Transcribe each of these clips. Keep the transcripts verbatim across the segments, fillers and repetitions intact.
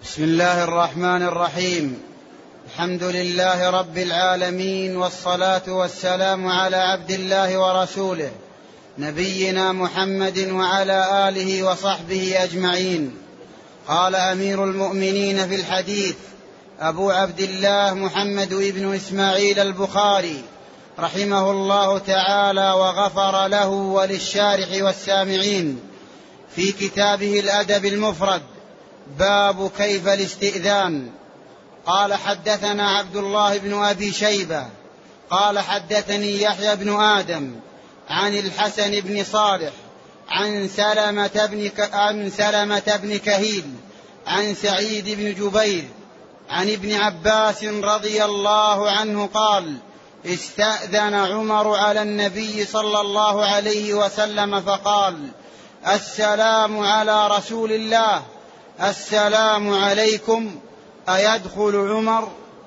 بسم الله الرحمن الرحيم. الحمد لله رب العالمين، والصلاة والسلام على عبد الله ورسوله نبينا محمد وعلى آله وصحبه أجمعين. قال أمير المؤمنين في الحديث أبو عبد الله محمد بن إسماعيل البخاري رحمه الله تعالى وغفر له وللشارح والسامعين في كتابه الأدب المفرد: باب كيف الاستئذان. قال حدثنا عبد الله بن أبي شيبة قال حدثني يحيى بن آدم عن الحسن بن صالح عن سلمة بن, ك... عن سلمة بن كهيل عن سعيد بن جبير عن ابن عباس رضي الله عنه قال: استأذن عمر على النبي صلى الله عليه وسلم فقال: السلام على رسول الله، السلام عليكم، أيدخل عمر؟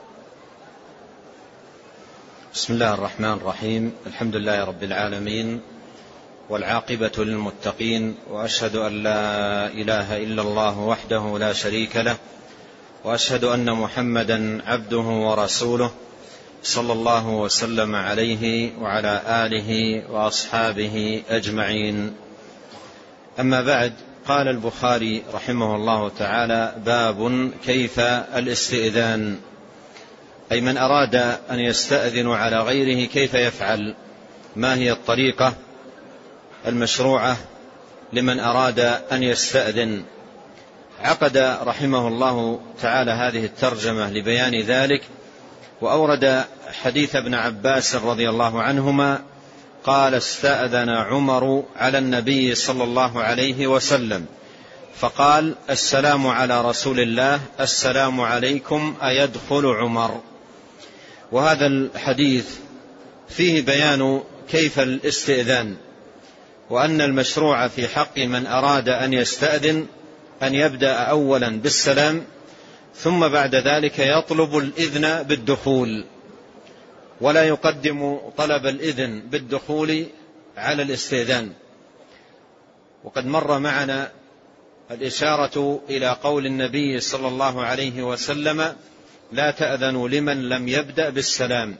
بسم الله الرحمن الرحيم. الحمد لله رب العالمين، والعاقبة للمتقين، وأشهد أن لا إله إلا الله وحده لا شريك له، وأشهد أن محمدا عبده ورسوله صلى الله وسلم عليه وعلى آله وأصحابه أجمعين. أما بعد، قال البخاري رحمه الله تعالى: باب كيف الاستئذان، أي من أراد أن يستأذن على غيره كيف يفعل، ما هي الطريقة المشروعة لمن أراد أن يستأذن. عقد رحمه الله تعالى هذه الترجمة لبيان ذلك، وأورد حديث ابن عباس رضي الله عنهما قال: استأذن عمر على النبي صلى الله عليه وسلم فقال: السلام على رسول الله، السلام عليكم، أيدخل عمر. وهذا الحديث فيه بيان كيف الاستئذان، وأن المشروع في حق من أراد أن يستأذن أن يبدأ أولا بالسلام، ثم بعد ذلك يطلب الإذن بالدخول، ولا يقدم طلب الإذن بالدخول على الاستئذان. وقد مر معنا الإشارة إلى قول النبي صلى الله عليه وسلم: لا تأذنوا لمن لم يبدأ بالسلام.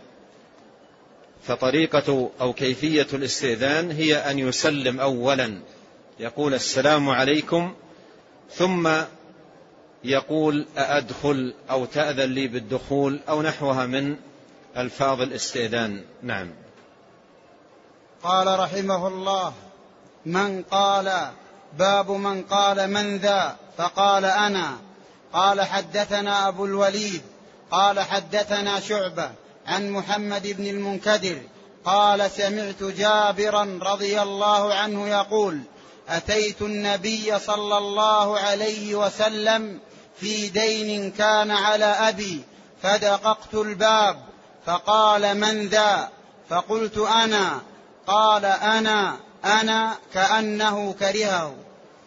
فطريقة أو كيفية الاستئذان هي أن يسلم أولا، يقول: السلام عليكم، ثم يقول: أأدخل، أو تأذن لي بالدخول، أو نحوها من ألفاظ الاستئذان. نعم. قال رحمه الله: من قال باب من قال من ذا فقال أنا. قال حدثنا أبو الوليد قال حدثنا شعبة عن محمد بن المنكدر قال: سمعت جابرا رضي الله عنه يقول: أتيت النبي صلى الله عليه وسلم في دين كان على أبي، فدققت الباب فقال: من ذا؟ فقلت: أنا. قال: أنا أنا، كأنه كرهه.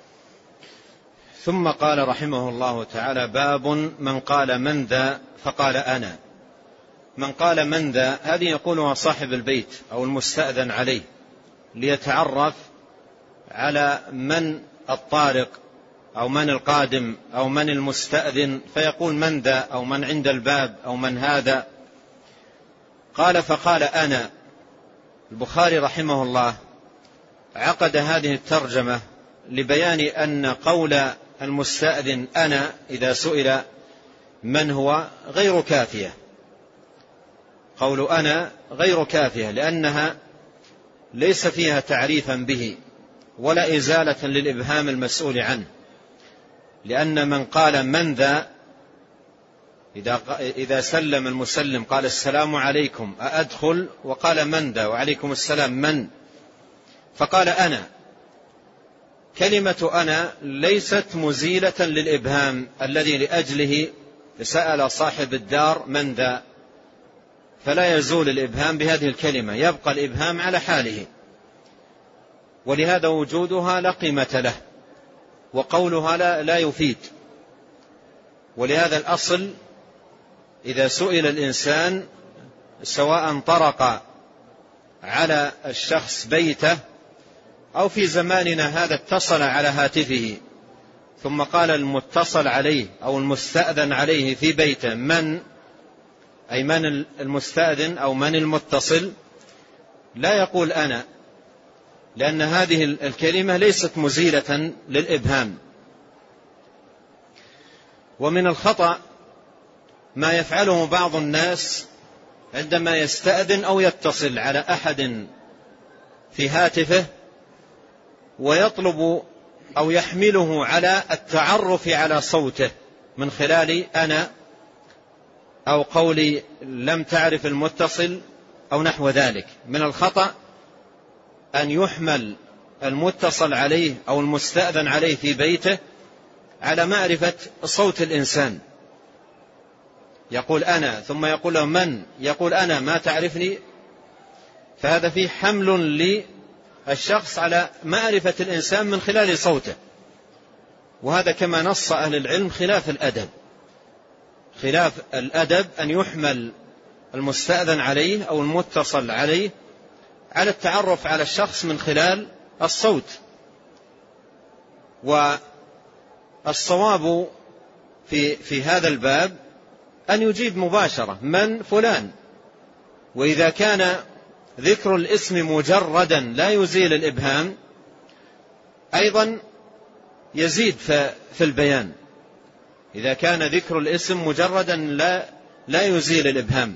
ثم قال رحمه الله تعالى: باب من قال من ذا فقال أنا. من قال من ذا هذه يقولها صاحب البيت أو المستأذن عليه، ليتعرف على من الطارق أو من القادم أو من المستأذن، فيقول من ذا، أو من عند الباب، أو من هذا. قال: فقال أنا. البخاري رحمه الله عقد هذه الترجمة لبيان أن قول المستأذن أنا إذا سئل من هو غير كافية. قول أنا غير كافية، لأنها ليس فيها تعريفا به ولا إزالة للإبهام المسؤول عنه، لأن من قال من ذا إذا سلم المسلم قال: السلام عليكم، أأدخل، وقال: من ذا؟ وعليكم السلام، من؟ فقال: أنا. كلمة أنا ليست مزيلة للإبهام الذي لأجله سأل صاحب الدار من ذا، فلا يزول الإبهام بهذه الكلمة، يبقى الإبهام على حاله، ولهذا وجودها لا قيمة له، وقولها لا, لا يفيد. ولهذا الأصل إذا سئل الإنسان سواء طرق على الشخص بيته أو في زماننا هذا اتصل على هاتفه ثم قال المتصل عليه أو المستأذن عليه في بيته من، أي من المستأذن أو من المتصل، لا يقول أنا، لأن هذه الكلمة ليست مزيلة للإبهام. ومن الخطأ ما يفعله بعض الناس عندما يستأذن أو يتصل على أحد في هاتفه ويطلب أو يحمله على التعرف على صوته من خلال أنا أو قولي لم تعرف المتصل أو نحو ذلك. من الخطأ أن يحمل المتصل عليه أو المستأذن عليه في بيته على معرفة صوت الإنسان، يقول أنا ثم يقول له من، يقول أنا ما تعرفني، فهذا فيه حمل للشخص على معرفة الإنسان من خلال صوته، وهذا كما نص أهل العلم خلاف الأدب. خلاف الأدب أن يحمل المستأذن عليه أو المتصل عليه على التعرف على الشخص من خلال الصوت. والصواب في, في هذا الباب أن يجيب مباشرة من فلان، وإذا كان ذكر الاسم مجردا لا يزيل الإبهام أيضا يزيد في البيان. إذا كان ذكر الاسم مجردا لا, لا يزيل الإبهام.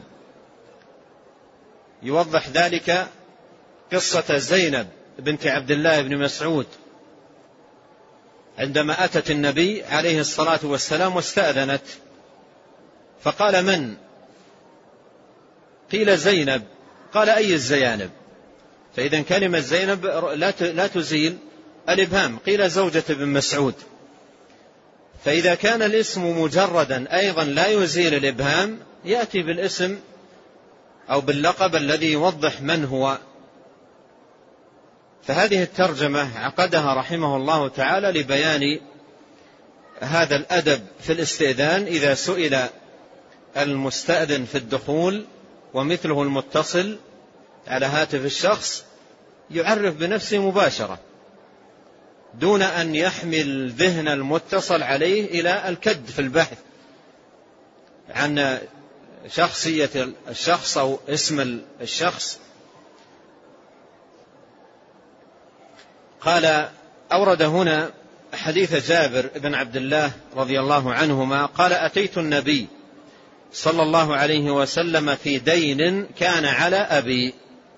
يوضح ذلك قصة زينب بنت عبد الله بن مسعود عندما أتت النبي عليه الصلاة والسلام واستأذنت، فقال من؟ قيل زينب، قال أي الزيانب؟ فإذا كلمة زينب لا تزيل الإبهام. قيل زوجة بن مسعود. فإذا كان الاسم مجردا أيضا لا يزيل الإبهام يأتي بالاسم أو باللقب الذي يوضح من هو. فهذه الترجمة عقدها رحمه الله تعالى لبيان هذا الأدب في الاستئذان إذا سئل المستأذن في الدخول ومثله المتصل على هاتف الشخص يعرف بنفسه مباشرة دون أن يحمل ذهن المتصل عليه إلى الكد في البحث عن شخصية الشخص أو اسم الشخص. قال أورد هنا حديث جابر بن عبد الله رضي الله عنهما قال أتيت النبي صلى الله عليه وسلم في دين كان على أبي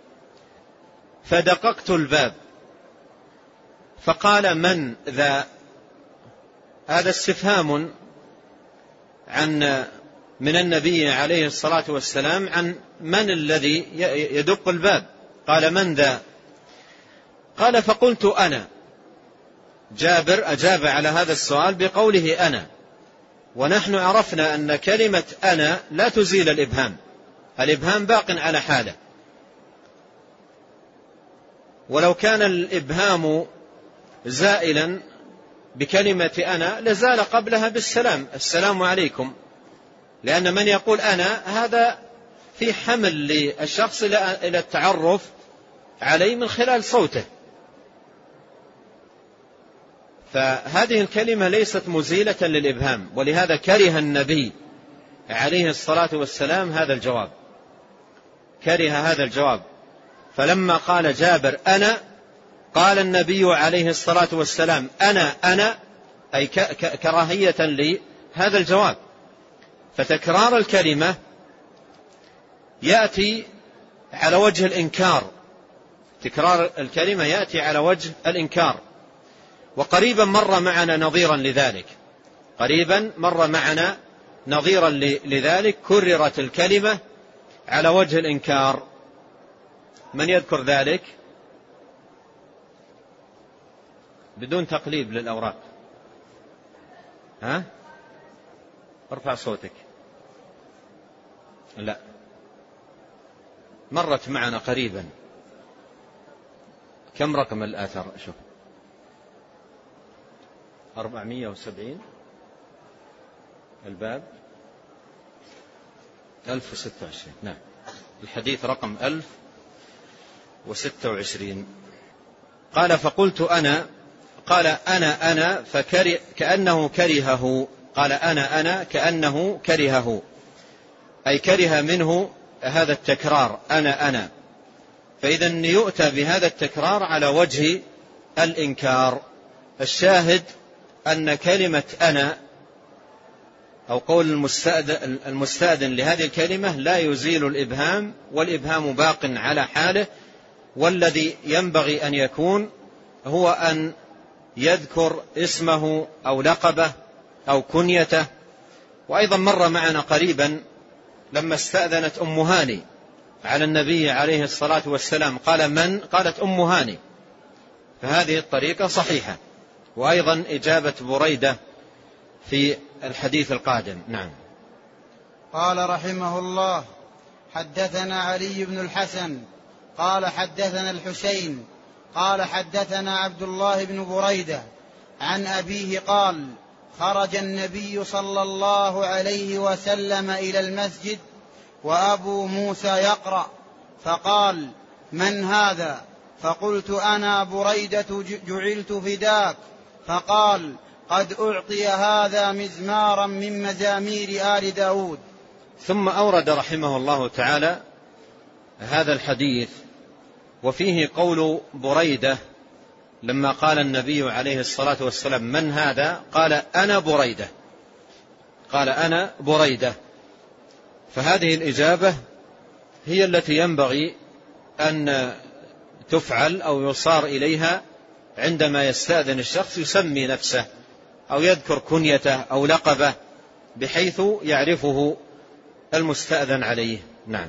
فدققت الباب فقال من ذا؟ هذا استفهام عن من النبي عليه الصلاة والسلام عن من الذي يدق الباب. قال من ذا؟ قال فقلت أنا. جابر أجاب على هذا السؤال بقوله أنا، ونحن عرفنا أن كلمة أنا لا تزيل الإبهام، الإبهام باق على حاله، ولو كان الإبهام زائلا بكلمة أنا لزال قبلها بالسلام، السلام عليكم، لأن من يقول أنا هذا في حمل للشخص إلى التعرف عليه من خلال صوته. فهذه الكلمة ليست مزيلة للإبهام، ولهذا كره النبي عليه الصلاة والسلام هذا الجواب، كره هذا الجواب. فلما قال جابر أنا قال النبي عليه الصلاة والسلام أنا أنا أي كراهية لهذا الجواب. فتكرار الكلمة يأتي على وجه الإنكار، تكرار الكلمة يأتي على وجه الإنكار. وقريبا مر معنا نظيرا لذلك، قريبا مر معنا نظيرا لذلك كررت الكلمة على وجه الإنكار. من يذكر ذلك بدون تقليب للأوراق؟ ها؟ ارفع صوتك. لا، مرت معنا قريبا. كم رقم الآثار؟ شوف أربعمائة وسبعين، الباب ألف وستة وعشرين. نعم، الحديث رقم ألف وستة وعشرين. قال فقلت أنا قال أنا أنا فكره كأنه كرهه، قال أنا أنا كأنه كرهه، أي كره منه هذا التكرار أنا أنا. فإذا يؤتى بهذا التكرار على وجه الإنكار. الشاهد أن كلمة أنا أو قول المستأذن, المستأذن لهذه الكلمة لا يزيل الإبهام، والإبهام باق على حاله، والذي ينبغي أن يكون هو أن يذكر اسمه أو لقبه أو كنيته. وأيضا مر معنا قريبا لما استأذنت أم هاني على النبي عليه الصلاة والسلام قال من؟ قالت أم هاني، فهذه الطريقة صحيحة. وأيضا إجابة بريدة في الحديث القادم. نعم. قال رحمه الله: حدثنا علي بن الحسن قال حدثنا الحسين قال حدثنا عبد الله بن بريدة عن أبيه قال: خرج النبي صلى الله عليه وسلم إلى المسجد وأبو موسى يقرأ، فقال: من هذا؟ فقلت: أنا بريدة جعلت فداك. فقال: قد أعطي هذا مزمارا من مزامير آل داود. ثم أورد رحمه الله تعالى هذا الحديث، وفيه قول بريدة لما قال النبي عليه الصلاة والسلام من هذا؟ قال: أنا بريدة، قال أنا بريدة. فهذه الإجابة هي التي ينبغي أن تفعل أو يصار إليها عندما يستأذن الشخص، يسمي نفسه أو يذكر كنيته أو لقبه بحيث يعرفه المستأذن عليه. نعم.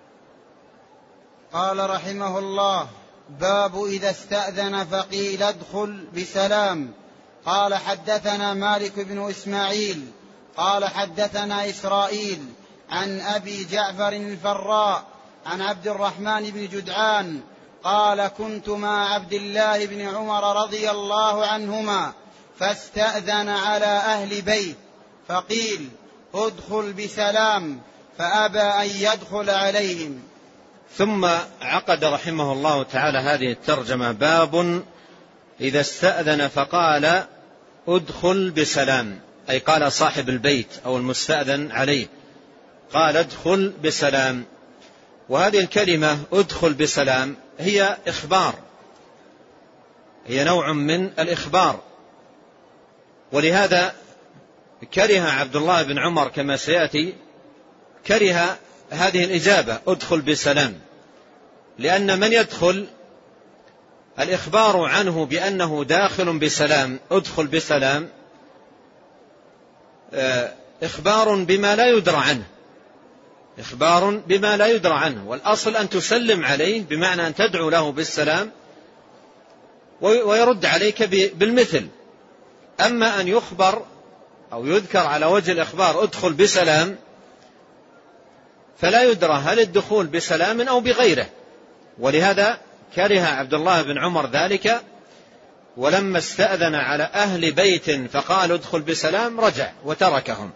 قال رحمه الله: باب إذا استأذن فقيل ادخل بسلام. قال حدثنا مالك بن إسماعيل قال حدثنا إسرائيل عن أبي جعفر الفراء عن عبد الرحمن بن جدعان قال: كنت مع عبد الله بن عمر رضي الله عنهما فاستأذن على أهل بيت فقيل: ادخل بسلام، فأبى أن يدخل عليهم. ثم عقد رحمه الله تعالى هذه الترجمة: باب إذا استأذن فقال ادخل بسلام، أي قال صاحب البيت أو المستأذن عليه قال ادخل بسلام. وهذه الكلمة ادخل بسلام هي إخبار، هي نوع من الإخبار، ولهذا كره عبد الله بن عمر كما سيأتي كره هذه الإجابة ادخل بسلام، لأن من يدخل الإخبار عنه بأنه داخل بسلام، ادخل بسلام، إخبار بما لا يدرى عنه، إخبار بما لا يدرى عنه. والأصل أن تسلم عليه بمعنى أن تدعو له بالسلام ويرد عليك بالمثل. أما أن يخبر أو يذكر على وجه الإخبار ادخل بسلام، فلا يدرى هل الدخول بسلام أو بغيره. ولهذا كره عبد الله بن عمر ذلك، ولما استأذن على أهل بيت فقال ادخل بسلام رجع وتركهم.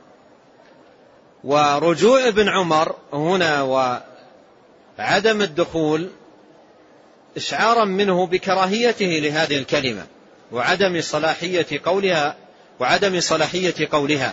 ورجوع ابن عمر هنا وعدم الدخول إشعارا منه بكراهيته لهذه الكلمة وعدم صلاحية قولها وعدم صلاحية قولها.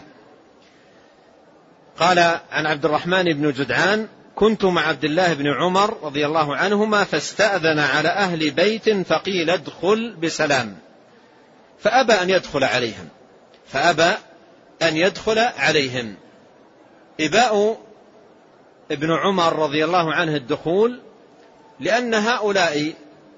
قال عن عبد الرحمن بن جدعان: كنت مع عبد الله بن عمر رضي الله عنهما فاستأذن على أهل بيت فقيل ادخل بسلام، فأبى أن يدخل عليهم فأبى أن يدخل عليهم. إباء ابن عمر رضي الله عنه الدخول لأن هؤلاء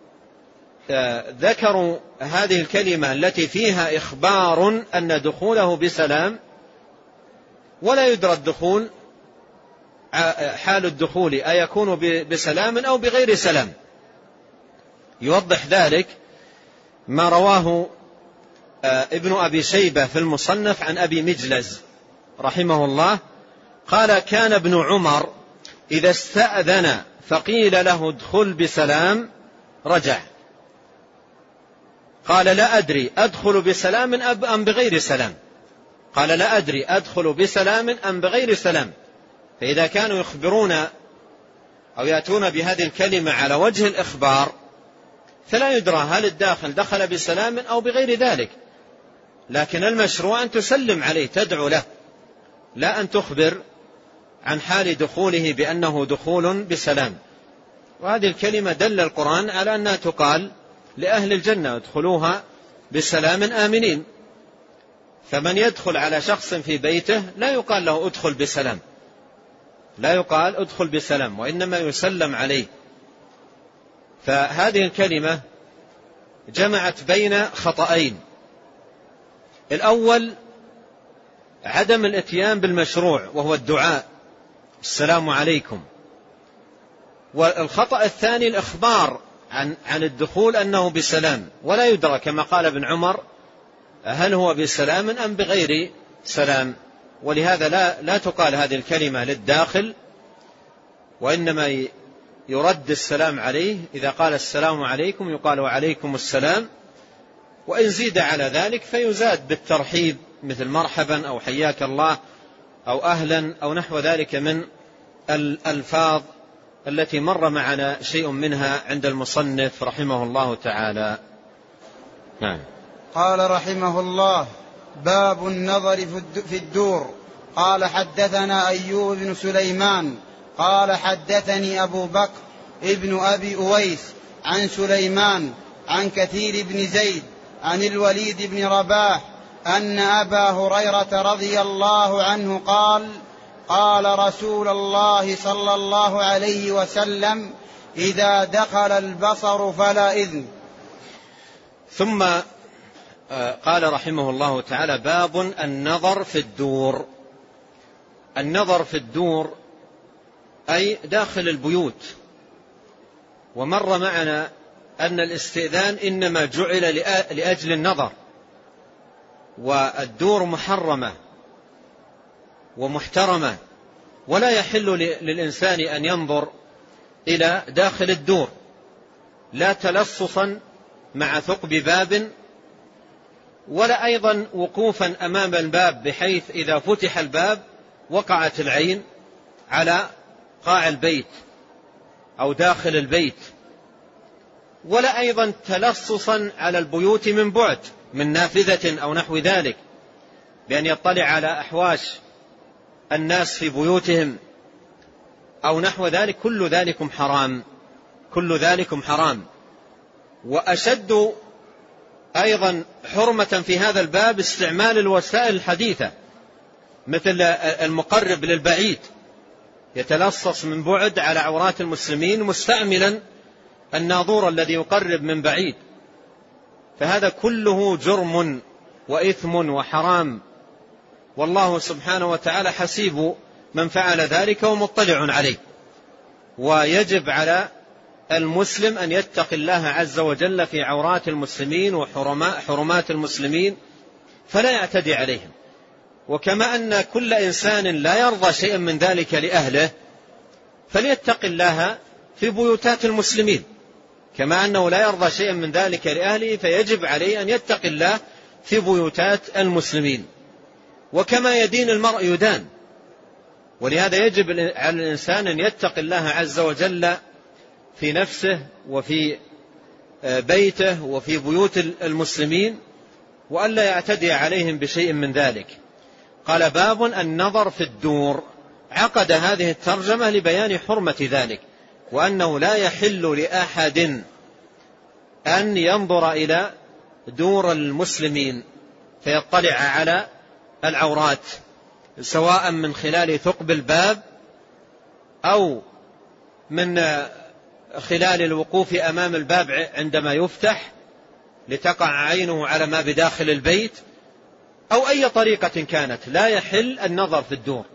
ذكروا هذه الكلمة التي فيها إخبار أن دخوله بسلام، ولا يدرى الدخول حال الدخول أيكون بسلام أو بغير سلام. يوضح ذلك ما رواه ابن أبي شيبة في المصنف عن أبي مجلز رحمه الله قال: كان ابن عمر إذا استأذن فقيل له ادخل بسلام رجع. قال: لا أدري أدخل بسلام أم بغير سلام. قال: لا أدري أدخل بسلام أم بغير سلام. فإذا كانوا يخبرون أو يأتون بهذه الكلمة على وجه الإخبار فلا يدرى هل الداخل دخل بسلام أو بغير ذلك، لكن المشروع أن تسلم عليه، تدعو له، لا أن تخبر عن حال دخوله بأنه دخول بسلام. وهذه الكلمة دل القرآن على أنها تقال لأهل الجنة: ادخلوها بسلام آمنين. فمن يدخل على شخص في بيته لا يقال له ادخل بسلام، لا يقال ادخل بسلام، وإنما يسلم عليه. فهذه الكلمة جمعت بين خطأين: الأول عدم الاتيان بالمشروع وهو الدعاء السلام عليكم، والخطأ الثاني الإخبار عن, عن الدخول أنه بسلام، ولا يدرى كما قال ابن عمر هل هو بسلام أم بغير سلام. ولهذا لا, لا تقال هذه الكلمة للداخل، وإنما يرد السلام عليه. إذا قال السلام عليكم يقال وعليكم السلام، وإن زيد على ذلك فيزاد بالترحيب مثل مرحبا أو حياك الله أو أهلا أو نحو ذلك من الألفاظ التي مر معنا شيء منها عند المصنف رحمه الله تعالى. نعم. قال رحمه الله: باب النظر في الدور. قال حدثنا أيوب بن سليمان قال حدثني أبو بكر ابن أبي أويس عن سليمان عن كثير بن زيد عن الوليد بن رباح أن أبا هريرة رضي الله عنه قال: قال رسول الله صلى الله عليه وسلم: إذا دخل البصر فلا إذن. ثم قال رحمه الله تعالى: باب النظر في الدور. النظر في الدور أي داخل البيوت. ومر معنا أن الاستئذان إنما جعل لأجل النظر، والدور محرمة ومحترمة، ولا يحل للإنسان أن ينظر إلى داخل الدور، لا تلصصا مع ثقب باب، ولا أيضا وقوفا أمام الباب بحيث إذا فتح الباب وقعت العين على قاع البيت أو داخل البيت، ولا أيضا تلصصا على البيوت من بعد من نافذة أو نحو ذلك، بأن يطلع على أحواش الناس في بيوتهم أو نحو ذلك. كل ذلكم حرام، كل ذلكم حرام. وأشد أيضا حرمة في هذا الباب استعمال الوسائل الحديثة مثل المقرب للبعيد، يتلصص من بعد على عورات المسلمين مستعملا الناظور الذي يقرب من بعيد، فهذا كله جرم وإثم وحرام، والله سبحانه وتعالى حسيب من فعل ذلك ومطلع عليه. ويجب على المسلم أن يتقي الله عز وجل في عورات المسلمين وحرمات المسلمين فلا يعتدي عليهم. وكما أن كل إنسان لا يرضى شيئا من ذلك لأهله فليتق الله في بيوتات المسلمين، كما أنه لا يرضى شيئا من ذلك لأهله فيجب عليه أن يتقي الله في بيوتات المسلمين. وكما يدين المرء يدان، ولهذا يجب على الإنسان أن يتقي الله عز وجل في نفسه وفي بيته وفي بيوت المسلمين، وألا يعتدي عليهم بشيء من ذلك. قال: باب النظر في الدور. عقد هذه الترجمة لبيان حرمة ذلك، وأنه لا يحل لأحد أن ينظر إلى دور المسلمين فيطلع على العورات، سواء من خلال ثقب الباب أو من خلال الوقوف أمام الباب عندما يفتح لتقع عينه على ما بداخل البيت، أو أي طريقة كانت، لا يحل النظر في الدور.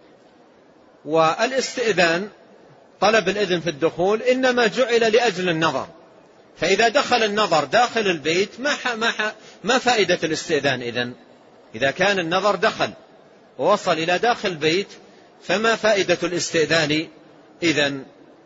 والاستئذان طلب الإذن في الدخول إنما جعل لأجل النظر، فإذا دخل النظر داخل البيت ما, ما, ما فائدة الاستئذان إذن؟ إذا كان النظر دخل ووصل إلى داخل البيت فما فائدة الاستئذان إذن؟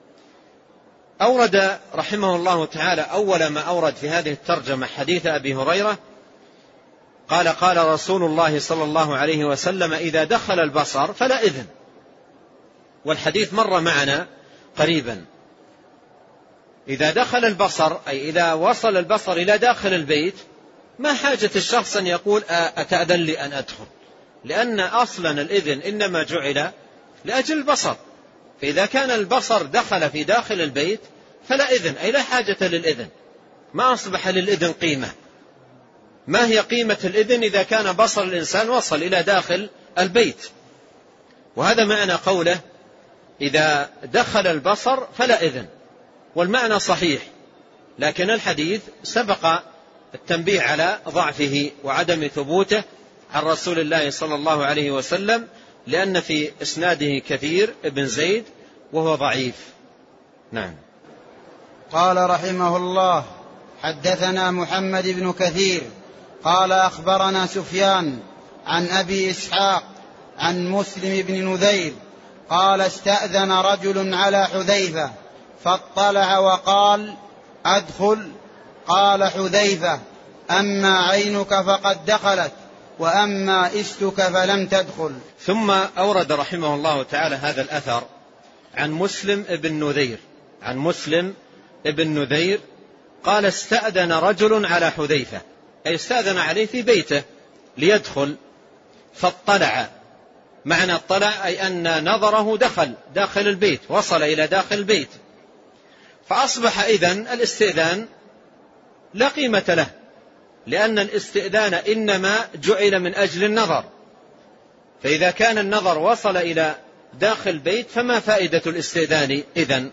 أورد رحمه الله تعالى أول ما أورد في هذه الترجمة حديث أبي هريرة قال: قال رسول الله صلى الله عليه وسلم: إذا دخل البصر فلا إذن. والحديث مر معنا قريبا. إذا دخل البصر أي إذا وصل البصر إلى داخل البيت ما حاجة الشخص أن يقول أتأذن لي أن أدخل، لأن أصلا الإذن إنما جعل لأجل البصر. فإذا كان البصر دخل في داخل البيت فلا إذن، أي لا حاجة للإذن، ما أصبح للإذن قيمة. ما هي قيمة الإذن إذا كان بصر الإنسان وصل إلى داخل البيت؟ وهذا معنى قوله إذا دخل البصر فلا إذن، والمعنى صحيح، لكن الحديث سبق التنبيه على ضعفه وعدم ثبوته عن رسول الله صلى الله عليه وسلم، لأن في إسناده كثير ابن زيد وهو ضعيف. نعم. قال رحمه الله: حدثنا محمد بن كثير قال أخبرنا سفيان عن أبي إسحاق عن مسلم بن نذير قال: استأذن رجل على حذيفة فاطلع وقال: أدخل. قال حذيفة: أما عينك فقد دخلت، وأما إستك فلم تدخل. ثم أورد رحمه الله تعالى هذا الأثر عن مسلم بن نذير عن مسلم بن نذير قال: استأذن رجل على حذيفة، أي استأذن عليه في بيته ليدخل، فاطلع. معنى اطلع أي أن نظره دخل داخل البيت، وصل إلى داخل البيت، فأصبح إذن الاستئذان لا قيمة له، لأن الاستئذان إنما جعل من أجل النظر. فإذا كان النظر وصل إلى داخل البيت فما فائدة الاستئذان إذن؟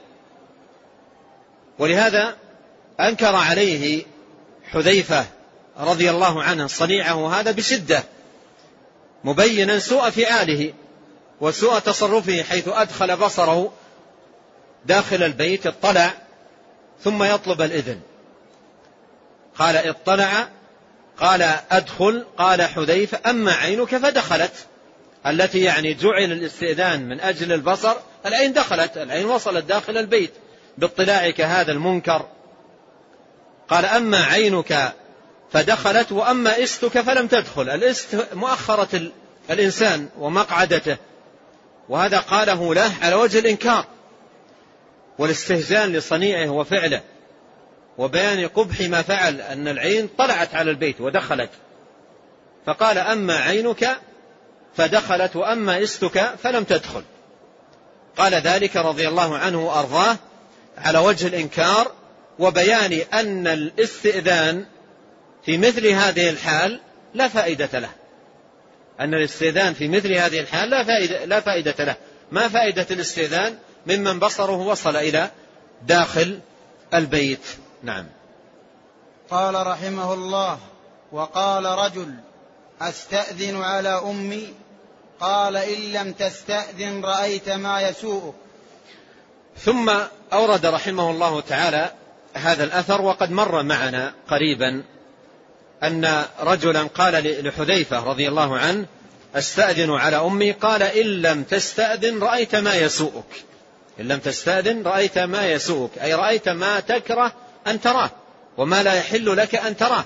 ولهذا أنكر عليه حذيفة رضي الله عنه صنيعه هذا بشدة، مبينا سوء فعاله وسوء تصرفه، حيث أدخل بصره داخل البيت، اطلع ثم يطلب الإذن. قال: اطلع، قال: أدخل. قال حذيفة: أما عينك فدخلت، التي يعني جعل الاستئذان من أجل البصر، العين دخلت، العين وصلت داخل البيت باطلاعك هذا المنكر. قال: أما عينك فدخلت، وأما إستك فلم تدخل. الإست مؤخرة الإنسان ومقعدته، وهذا قاله له على وجه الإنكار والاستهزان لصنيعه وفعله، وبيان قبح ما فعل، أن العين طلعت على البيت ودخلت، فقال: أما عينك فدخلت، وأما إستك فلم تدخل. قال ذلك رضي الله عنه وأرضاه على وجه الإنكار، وبيان أن الاستئذان في مثل هذه الحال لا فائدة له، أن الاستئذان في مثل هذه الحال لا فائدة, لا فائدة له. ما فائدة الاستئذان ممن بصره وصل إلى داخل البيت؟ نعم. قال رحمه الله: وقال رجل: أستأذن على أمي. قال: إن لم تستأذن رأيت ما يسوءك. ثم أورد رحمه الله تعالى هذا الأثر، وقد مر معنا قريبا أن رجلا قال لحذيفة رضي الله عنه: أستأذن على أمي. قال: إن لم تستأذن رأيت ما يسوءك. إن لم تستأذن رأيت ما يسوءك، أي رأيت ما تكره أن تراه وما لا يحل لك أن تراه.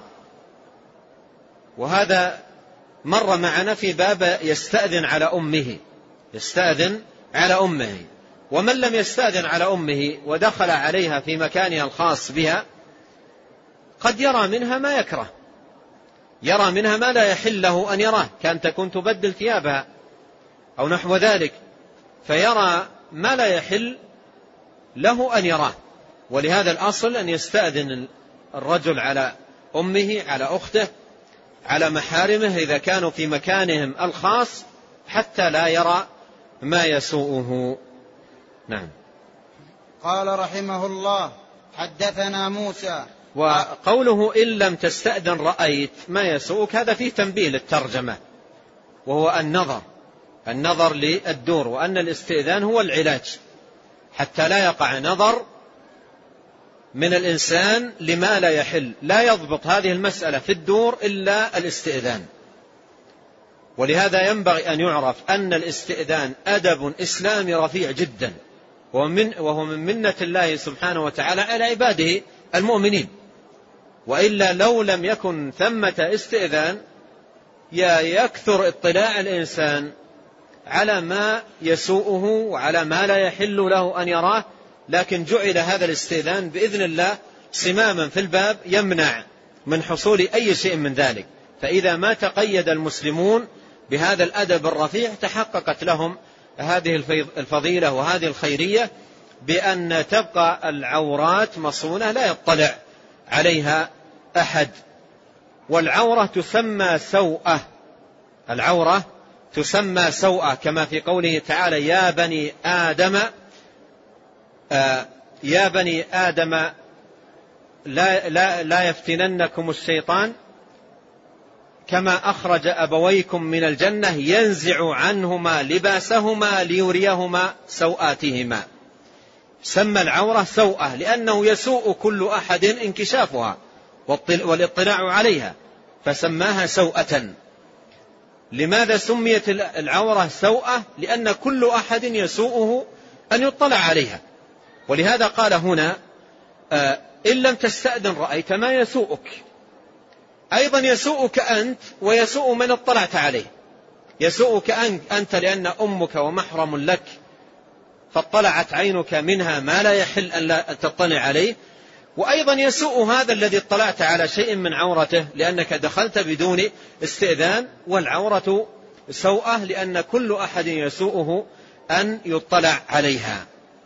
وهذا مر معنا في باب يستأذن على أمه، يستأذن على أمه. ومن لم يستأذن على أمه ودخل عليها في مكانها الخاص بها قد يرى منها ما يكره، يرى منها ما لا يحل له أن يراه، كان تكون تبدل ثيابها أو نحو ذلك، فيرى ما لا يحل له أن يراه. ولهذا الأصل أن يستأذن الرجل على أمه، على أخته، على محارمه إذا كانوا في مكانهم الخاص، حتى لا يرى ما يسوءه. نعم. قال رحمه الله: حدثنا موسى. وقوله إن لم تستأذن رأيت ما يسوءك، هذا فيه تنبيه للترجمة، وهو النظر النظر للدور، وأن الاستئذان هو العلاج حتى لا يقع نظر من الإنسان لما لا يحل. لا يضبط هذه المسألة في الدور إلا الاستئذان. ولهذا ينبغي أن يعرف أن الاستئذان أدب إسلامي رفيع جدا، ومن وهو من منة الله سبحانه وتعالى على عباده المؤمنين. وإلا لو لم يكن ثمة استئذان يكثر اطلاع الإنسان على ما يسوءه وعلى ما لا يحل له أن يراه، لكن جعل هذا الاستئذان بإذن الله صماما في الباب يمنع من حصول أي شيء من ذلك. فإذا ما تقيد المسلمون بهذا الأدب الرفيع تحققت لهم هذه الفضيلة وهذه الخيرية بأن تبقى العورات مصونة لا يطلع عليها أحد. والعورة تسمى سوءة، العورة تسمى سوءة كما في قوله تعالى يا بني آدم آه يا بني آدم لا, لا, لا يفتننكم الشيطان كما أخرج أبويكم من الجنة ينزع عنهما لباسهما ليريهما سوآتهما. سمى العورة سوءة لأنه يسوء كل أحد انكشافها والاطلاع عليها، فسماها سوءة. لماذا سميت العورة سوءة؟ لأن كل أحد يسوءه أن يطلع عليها. ولهذا قال هنا آه إن لم تستأذن رأيت ما يسوءك. أيضا يسوءك أنت ويسوء من اطلعت عليه. يسوءك أنت لأن أمك ومحرم لك فاطلعت عينك منها ما لا يحل أن لا تطلع عليه، وأيضا يسوء هذا الذي اطلعت على شيء من عورته لأنك دخلت بدون استئذان. والعورة سوءة لأن كل أحد يسوءه أن يطلع عليها.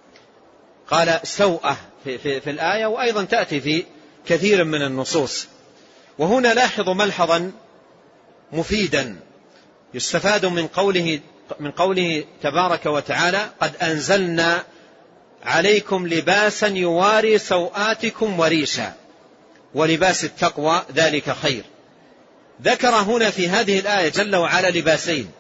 قال سوءة في, في, في الآية، وأيضا تأتي في كثير من النصوص. وهنا لاحظ ملحظا مفيدا يستفاد من قوله, من قوله تبارك وتعالى قد أنزلنا عليكم لباسا يواري سوآتكم وريشا ولباس التقوى ذلك خير. ذكر هنا في هذه الآية جل وعلا لباسين،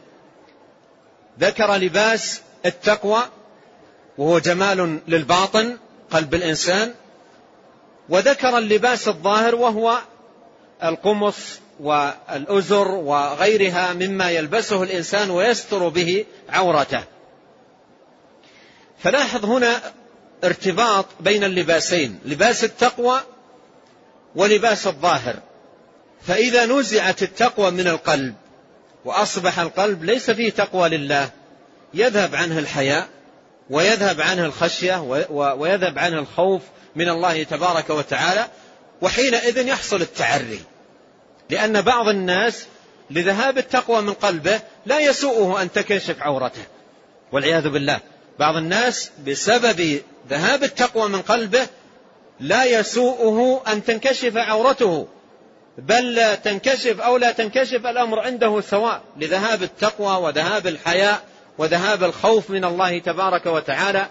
ذكر لباس التقوى وهو جمال للباطن قلب الإنسان، وذكر اللباس الظاهر وهو القمص والأزر وغيرها مما يلبسه الإنسان ويستر به عورته. فلاحظ هنا ارتباط بين اللباسين، لباس التقوى ولباس الظاهر. فإذا نزعت التقوى من القلب وأصبح القلب ليس فيه تقوى لله يذهب عنه الحياء ويذهب عنه الخشية ويذهب عنه الخوف من الله تبارك وتعالى، وحينئذ يحصل التعري. لأن بعض الناس لذهاب التقوى من قلبه لا يسوءه أن تكشف عورته والعياذ بالله. بعض الناس بسبب ذهاب التقوى من قلبه لا يسوءه أن تنكشف عورته، بل تنكشف أو لا تنكشف الأمر عنده سواء، لذهاب التقوى وذهاب الحياء وذهاب الخوف من الله تبارك وتعالى.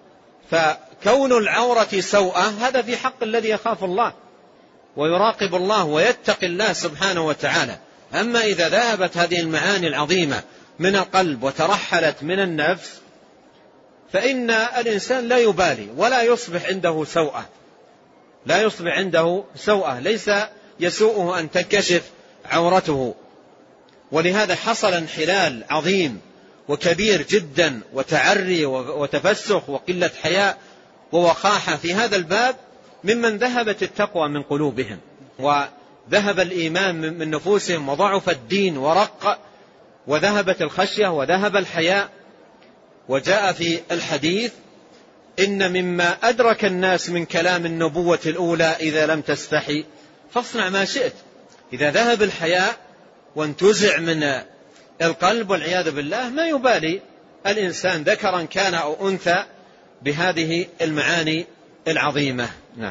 فكون العورة سوءة هذا في حق الذي يخاف الله ويراقب الله ويتقي الله سبحانه وتعالى. أما إذا ذهبت هذه المعاني العظيمة من القلب وترحلت من النفس فإن الإنسان لا يبالي ولا يصبح عنده سوءة، لا يصبح عنده سوءة، ليس يسوءه أن تنكشف عورته. ولهذا حصل انحلال عظيم وكبير جدا وتعري وتفسخ وقلة حياء ووقاحة في هذا الباب ممن ذهبت التقوى من قلوبهم وذهب الإيمان من نفوسهم وضعف الدين ورق وذهبت الخشية وذهب الحياء. وجاء في الحديث إن مما أدرك الناس من كلام النبوة الأولى إذا لم تستحي فاصنع ما شئت. إذا ذهب الحياء وانتزع من القلب والعياذ بالله ما يبالي الإنسان ذكرا كان أو أنثى بهذه المعاني العظيمة. نعم.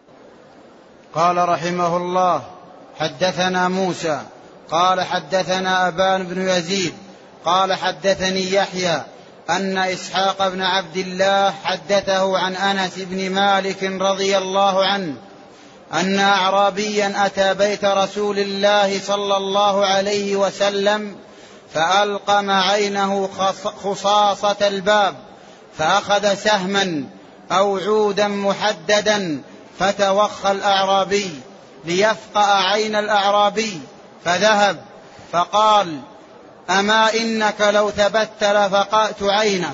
قال رحمه الله حدثنا موسى قال حدثنا أبان بن يزيد قال حدثني يحيى أن إسحاق بن عبد الله حدثه عن أنس بن مالك رضي الله عنه أن أعرابيا أتى بيت رسول الله صلى الله عليه وسلم فألقم عينه خصاصة الباب فأخذ سهما أو عودا محددا فتوخى الأعرابي ليفقأ عين الأعرابي فذهب فقال أما إنك لو ثبت لفقأت عينك.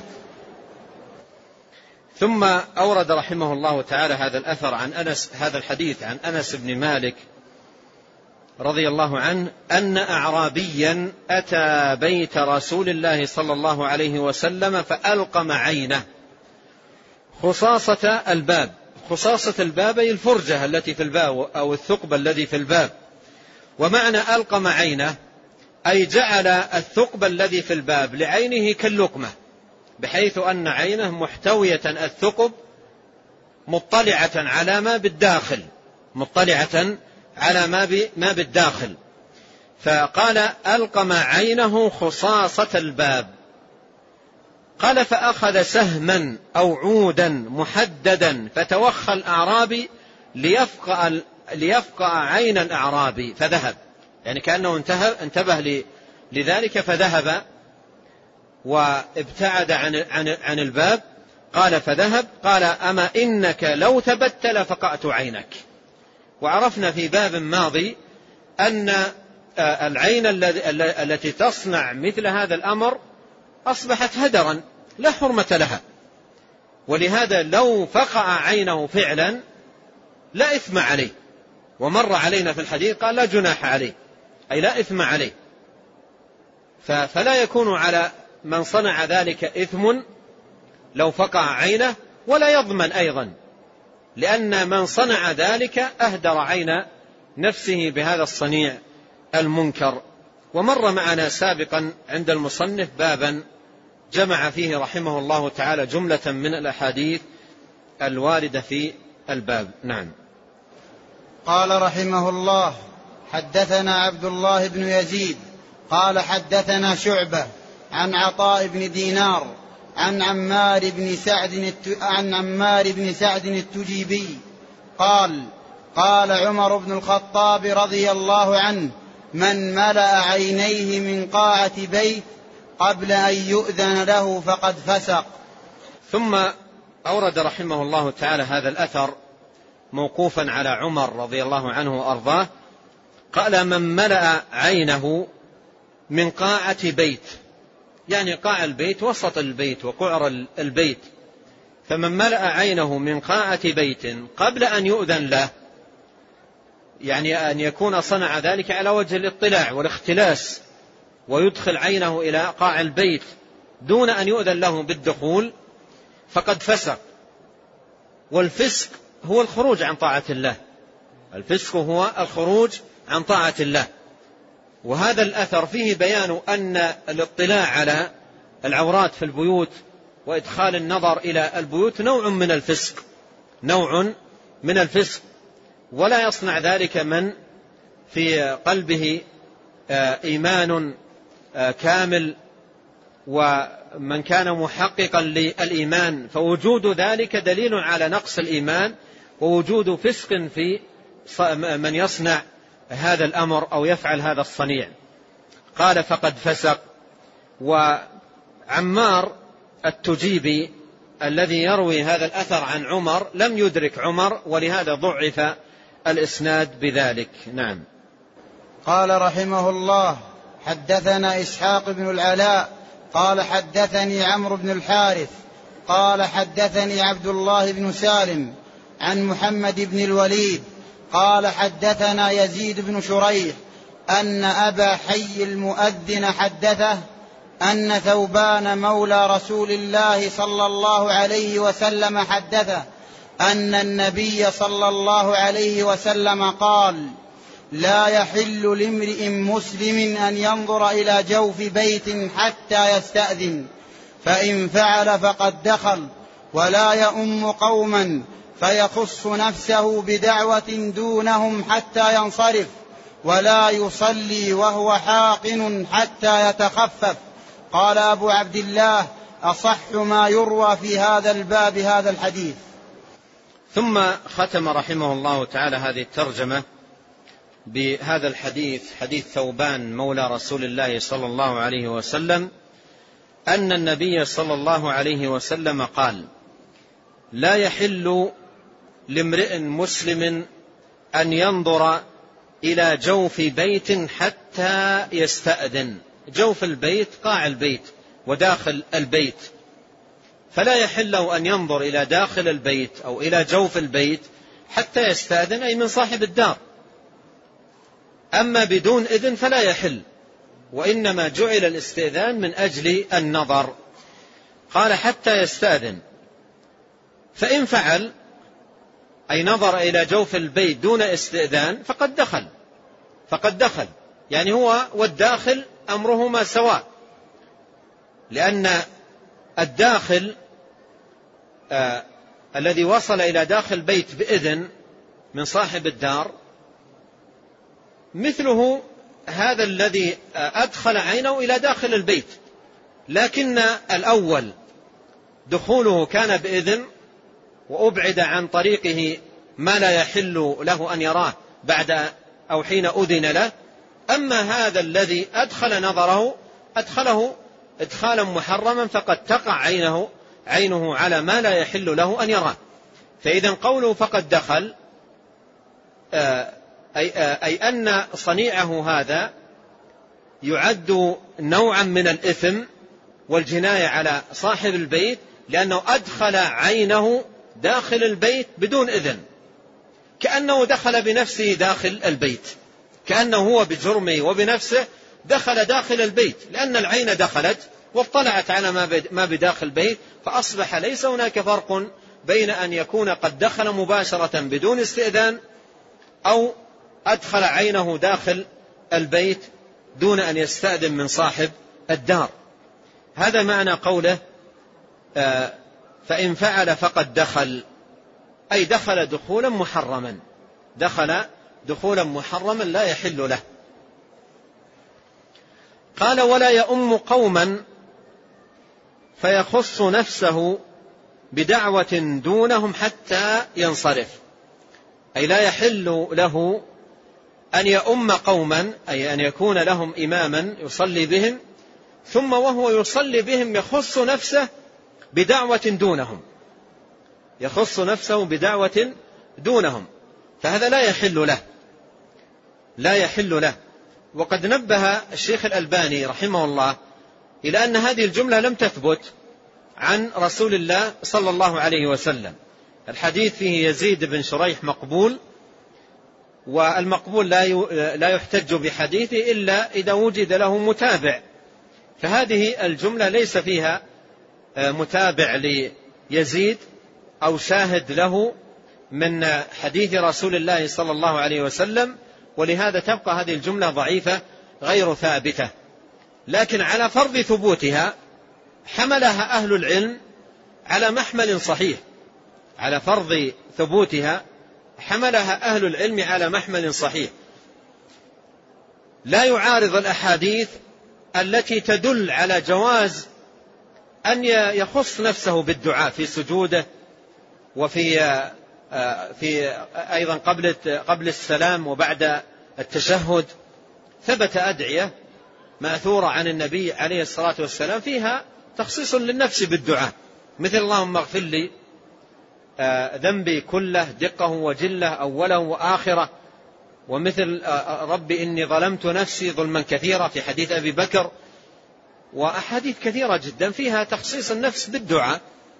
ثم أورد رحمه الله تعالى هذا الأثر عن أنس، هذا الحديث عن أنس بن مالك رضي الله عنه أن أعرابيا أتى بيت رسول الله صلى الله عليه وسلم فألقم عينه. خصاصة الباب. خصاصة الباب أي الفرجة التي في الباب أو الثقب الذي في الباب. ومعنى ألقم عينه أي جعل الثقب الذي في الباب لعينه كاللقمة، بحيث أن عينه محتوية الثقب مطلعة على ما بالداخل، مطلعة على ما بالداخل. فقال ألقم عينه خصاصة الباب. قال فأخذ سهما أو عودا محددا فتوخى الأعرابي ليفقع, ليفقع عين الأعرابي فذهب، يعني كأنه انتبه لذلك فذهب وابتعد عن, عن, عن الباب. قال فذهب. قال أما إنك لو تبت لفقعت عينك. وعرفنا في باب ماضي أن العين التي تصنع مثل هذا الأمر أصبحت هدرا لا حرمة لها، ولهذا لو فقع عينه فعلا لا إثم عليه. ومر علينا في الحديث قال لا جناح عليه، أي لا إثم عليه. فلا يكون على من صنع ذلك إثم لو فقع عينه، ولا يضمن أيضا، لأن من صنع ذلك أهدر عين نفسه بهذا الصنيع المنكر. ومر معنا سابقا عند المصنف بابا جمع فيه رحمه الله تعالى جملة من الأحاديث الواردة في الباب. نعم. قال رحمه الله حدثنا عبد الله بن يزيد قال حدثنا شعبة عن عطاء بن دينار عن عمار بن سعد عن عمار بن سعد التجيبي قال قال عمر بن الخطاب رضي الله عنه من ملأ عينيه من قاعة بيت قبل أن يؤذن له فقد فسق. ثم أورد رحمه الله تعالى هذا الأثر موقوفا على عمر رضي الله عنه وأرضاه. قال من ملأ عينه من قاعة بيت، يعني قاع البيت وسط البيت وقعر البيت، فمن ملأ عينه من قاعة بيت قبل أن يؤذن له، يعني أن يكون صنع ذلك على وجه الاطلاع والاختلاس ويدخل عينه إلى قاع البيت دون أن يؤذن له بالدخول، فقد فسق. والفسق هو الخروج عن طاعة الله، الفسق هو الخروج عن طاعة الله. وهذا الأثر فيه بيان أن الاطلاع على العورات في البيوت وإدخال النظر إلى البيوت نوع من الفسق، نوع من الفسق، ولا يصنع ذلك من في قلبه إيمان كامل ومن كان محققا للإيمان، فوجود ذلك دليل على نقص الإيمان ووجود فسق في من يصنع هذا الأمر أو يفعل هذا الصنيع. قال فقد فسق. وعمار التجيبي الذي يروي هذا الأثر عن عمر لم يدرك عمر، ولهذا ضعف الإسناد بذلك. نعم. قال رحمه الله حدثنا إسحاق بن العلاء قال حدثني عمرو بن الحارث قال حدثني عبد الله بن سالم عن محمد بن الوليد قال حدثنا يزيد بن شريح أن أبا حي المؤذن حدثه أن ثوبان مولى رسول الله صلى الله عليه وسلم حدثه أن النبي صلى الله عليه وسلم قال لا يحل لامرئ مسلم أن ينظر إلى جوف بيت حتى يستأذن، فإن فعل فقد دخل، ولا يؤم قوما فيخص نفسه بدعوة دونهم حتى ينصرف، ولا يصلي وهو حاقن حتى يتخفف. قال أبو عبد الله أصح ما يروى في هذا الباب هذا الحديث. ثم ختم رحمه الله تعالى هذه الترجمة بهذا الحديث، حديث ثوبان مولى رسول الله صلى الله عليه وسلم أن النبي صلى الله عليه وسلم قال لا يحل لامرئ مسلم أن ينظر إلى جوف بيت حتى يستأذن. جوف البيت قاع البيت وداخل البيت، فلا يحل له أن ينظر إلى داخل البيت أو إلى جوف البيت حتى يستأذن، أي من صاحب الدار. أما بدون إذن فلا يحل، وإنما جعل الاستئذان من أجل النظر. قال حتى يستأذن، فإن فعل أي نظر إلى جوف البيت دون استئذان فقد دخل فقد دخل يعني هو والداخل أمرهما سواء، لأن الداخل آه الذي وصل إلى داخل بيت بإذن من صاحب الدار مثله هذا الذي أدخل عينه إلى داخل البيت، لكن الأول دخوله كان بإذن وأبعد عن طريقه ما لا يحل له أن يراه بعد أو حين أذن له. أما هذا الذي أدخل نظره أدخله إدخالا محرما فقد تقع عينه عينه على ما لا يحل له أن يراه. فإذا قوله فقد دخل أي, أي أن صنيعه هذا يعد نوعا من الإثم والجناية على صاحب البيت، لأنه أدخل عينه داخل البيت بدون إذن، كأنه دخل بنفسه داخل البيت، كأنه هو بجرمه وبنفسه دخل داخل البيت، لأن العين دخلت واطلعت على ما بداخل البيت، فأصبح ليس هناك فرق بين أن يكون قد دخل مباشرة بدون استئذان أو أدخل عينه داخل البيت دون أن يستأذن من صاحب الدار. هذا معنى قوله فإن فعل فقد دخل، أي دخل دخولا محرما، دخل دخولا محرما لا يحل له. قال ولا يؤم قوما فيخص نفسه بدعوة دونهم حتى ينصرف، أي لا يحل له أن يؤم قوما، أي أن يكون لهم إماما يصلي بهم ثم وهو يصلي بهم يخص نفسه بدعوة دونهم، يخص نفسه بدعوة دونهم، فهذا لا يحل له لا يحل له. وقد نبه الشيخ الألباني رحمه الله إلى أن هذه الجملة لم تثبت عن رسول الله صلى الله عليه وسلم. الحديث فيه يزيد بن شريح مقبول، والمقبول لا يحتج بحديثه إلا إذا وجد له متابع، فهذه الجملة ليس فيها متابع ليزيد أو شاهد له من حديث رسول الله صلى الله عليه وسلم، ولهذا تبقى هذه الجملة ضعيفة غير ثابتة. لكن على فرض ثبوتها حملها أهل العلم على محمل صحيح، على فرض ثبوتها حملها أهل العلم على محمل صحيح لا يعارض الأحاديث التي تدل على جواز أن يخص نفسه بالدعاء في سجوده وفي في أيضا قبل قبل السلام وبعد التشهد. ثبت أدعية مأثورة عن النبي عليه الصلاة والسلام فيها تخصيص للنفس بالدعاء، مثل اللهم اغفر لي ذنبي كله دقه وجله أوله وآخره، ومثل ربي إني ظلمت نفسي ظلما كثيرا في حديث أبي بكر، وأحاديث كثيرة جدا فيها تخصيص النفس بالدعاء.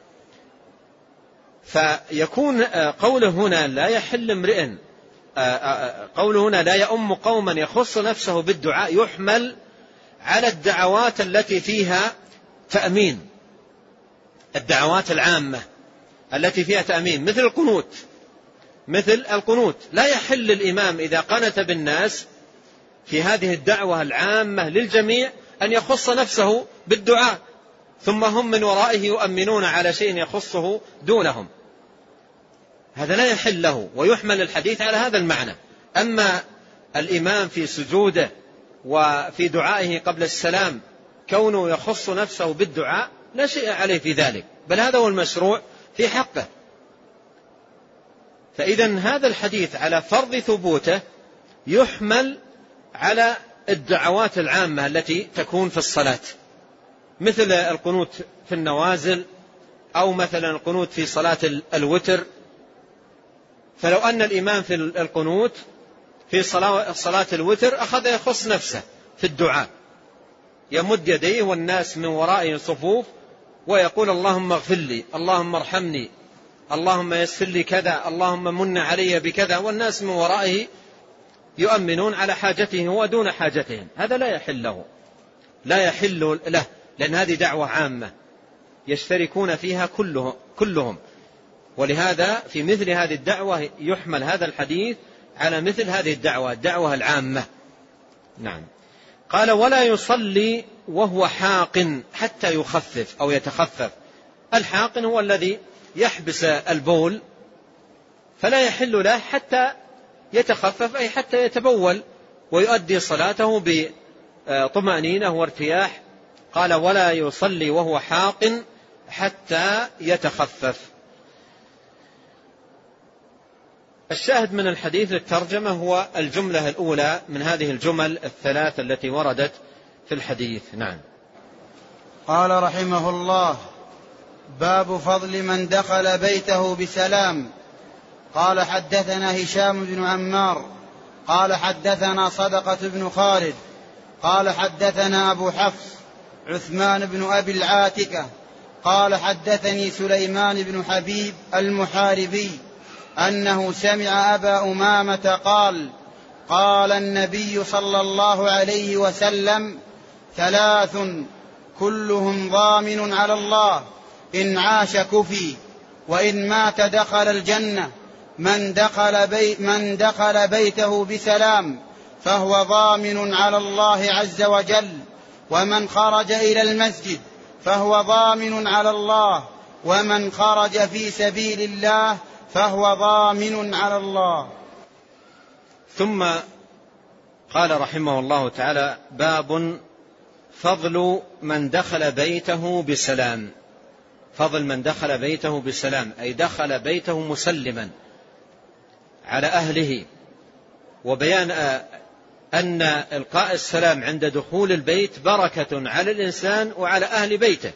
فيكون قوله هنا لا يحل امرئ، قوله هنا لا يؤم قوما يخص نفسه بالدعاء يحمل على الدعوات التي فيها تأمين، الدعوات العامة التي فيها تأمين مثل القنوت، مثل القنوت لا يحل الإمام إذا قنت بالناس في هذه الدعوة العامة للجميع أن يخص نفسه بالدعاء ثم هم من ورائه يؤمنون على شيء يخصه دونهم، هذا لا يحل له، ويحمل الحديث على هذا المعنى. أما الإمام في سجوده وفي دعائه قبل السلام كونه يخص نفسه بالدعاء لا شيء عليه في ذلك، بل هذا هو المشروع في حقه. فإذا هذا الحديث على فرض ثبوته يحمل على الدعوات العامة التي تكون في الصلاة، مثل القنوت في النوازل أو مثلا القنوت في صلاة الوتر. فلو أن الإمام في القنوت في صلاة الوتر أخذ يخص نفسه في الدعاء، يمد يديه والناس من ورائه صفوف ويقول اللهم اغفر لي، اللهم ارحمني، اللهم يسر لي كذا، اللهم من علي بكذا، والناس من ورائه يؤمنون على حاجته ودون حاجتهم، هذا لا يحل له لا يحل له لأن هذه دعوة عامة يشتركون فيها كلهم, كلهم ولهذا في مثل هذه الدعوة يحمل هذا الحديث على مثل هذه الدعوة، الدعوة العامة. نعم. قال ولا يصلي وهو حاق حتى يخفف أو يتخفف. الحاق هو الذي يحبس البول فلا يحل له حتى يتخفف، أي حتى يتبول ويؤدي صلاته بطمأنينة وارتياح. قال ولا يصلي وهو حاق حتى يتخفف. الشاهد من الحديث للترجمة هو الجملة الأولى من هذه الجمل الثلاث التي وردت في الحديث. نعم. قال رحمه الله: باب فضل من دخل بيته بسلام. قال حدثنا هشام بن عمار قال حدثنا صدقة بن خالد قال حدثنا أبو حفص عثمان بن أبي العاتكة قال حدثني سليمان بن حبيب المحاربي أنه سمع أبا أمامة قال: قال النبي صلى الله عليه وسلم: ثلاث كلهم ضامن على الله، إن عاش كفي وإن مات دخل الجنة، من دخل, بي من دخل بيته بسلام فهو ضامن على الله عز وجل، ومن خرج إلى المسجد فهو ضامن على الله، ومن خرج في سبيل الله فهو ضامن على الله. ثم قال رحمه الله تعالى: باب فضل من دخل بيته بسلام. فضل من دخل بيته بسلام أي دخل بيته مسلما على أهله، وبيان أن إلقاء السلام عند دخول البيت بركة على الإنسان وعلى أهل بيته،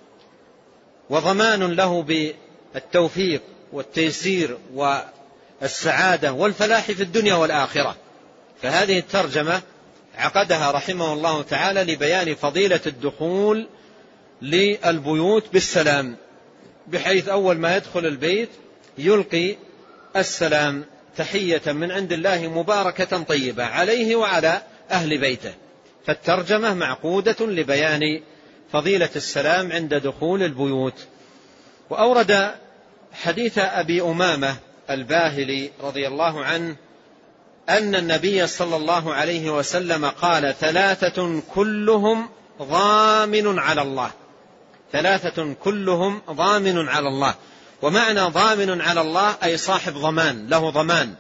وضمان له بالتوفيق والتيسير والسعادة والفلاح في الدنيا والآخرة. فهذه الترجمة عقدها رحمه الله تعالى لبيان فضيلة الدخول للبيوت بالسلام، بحيث أول ما يدخل البيت يلقي السلام تحية من عند الله مباركة طيبة عليه وعلى أهل بيته. فالترجمة معقودة لبيان فضيلة السلام عند دخول البيوت. وأورد حديث أبي أمامة الباهلي رضي الله عنه أن النبي صلى الله عليه وسلم قال: ثلاثة كلهم ضامن على الله. ثلاثة كلهم ضامن على الله. ومعنى ضامن على الله أي صاحب ضمان، له ضمان.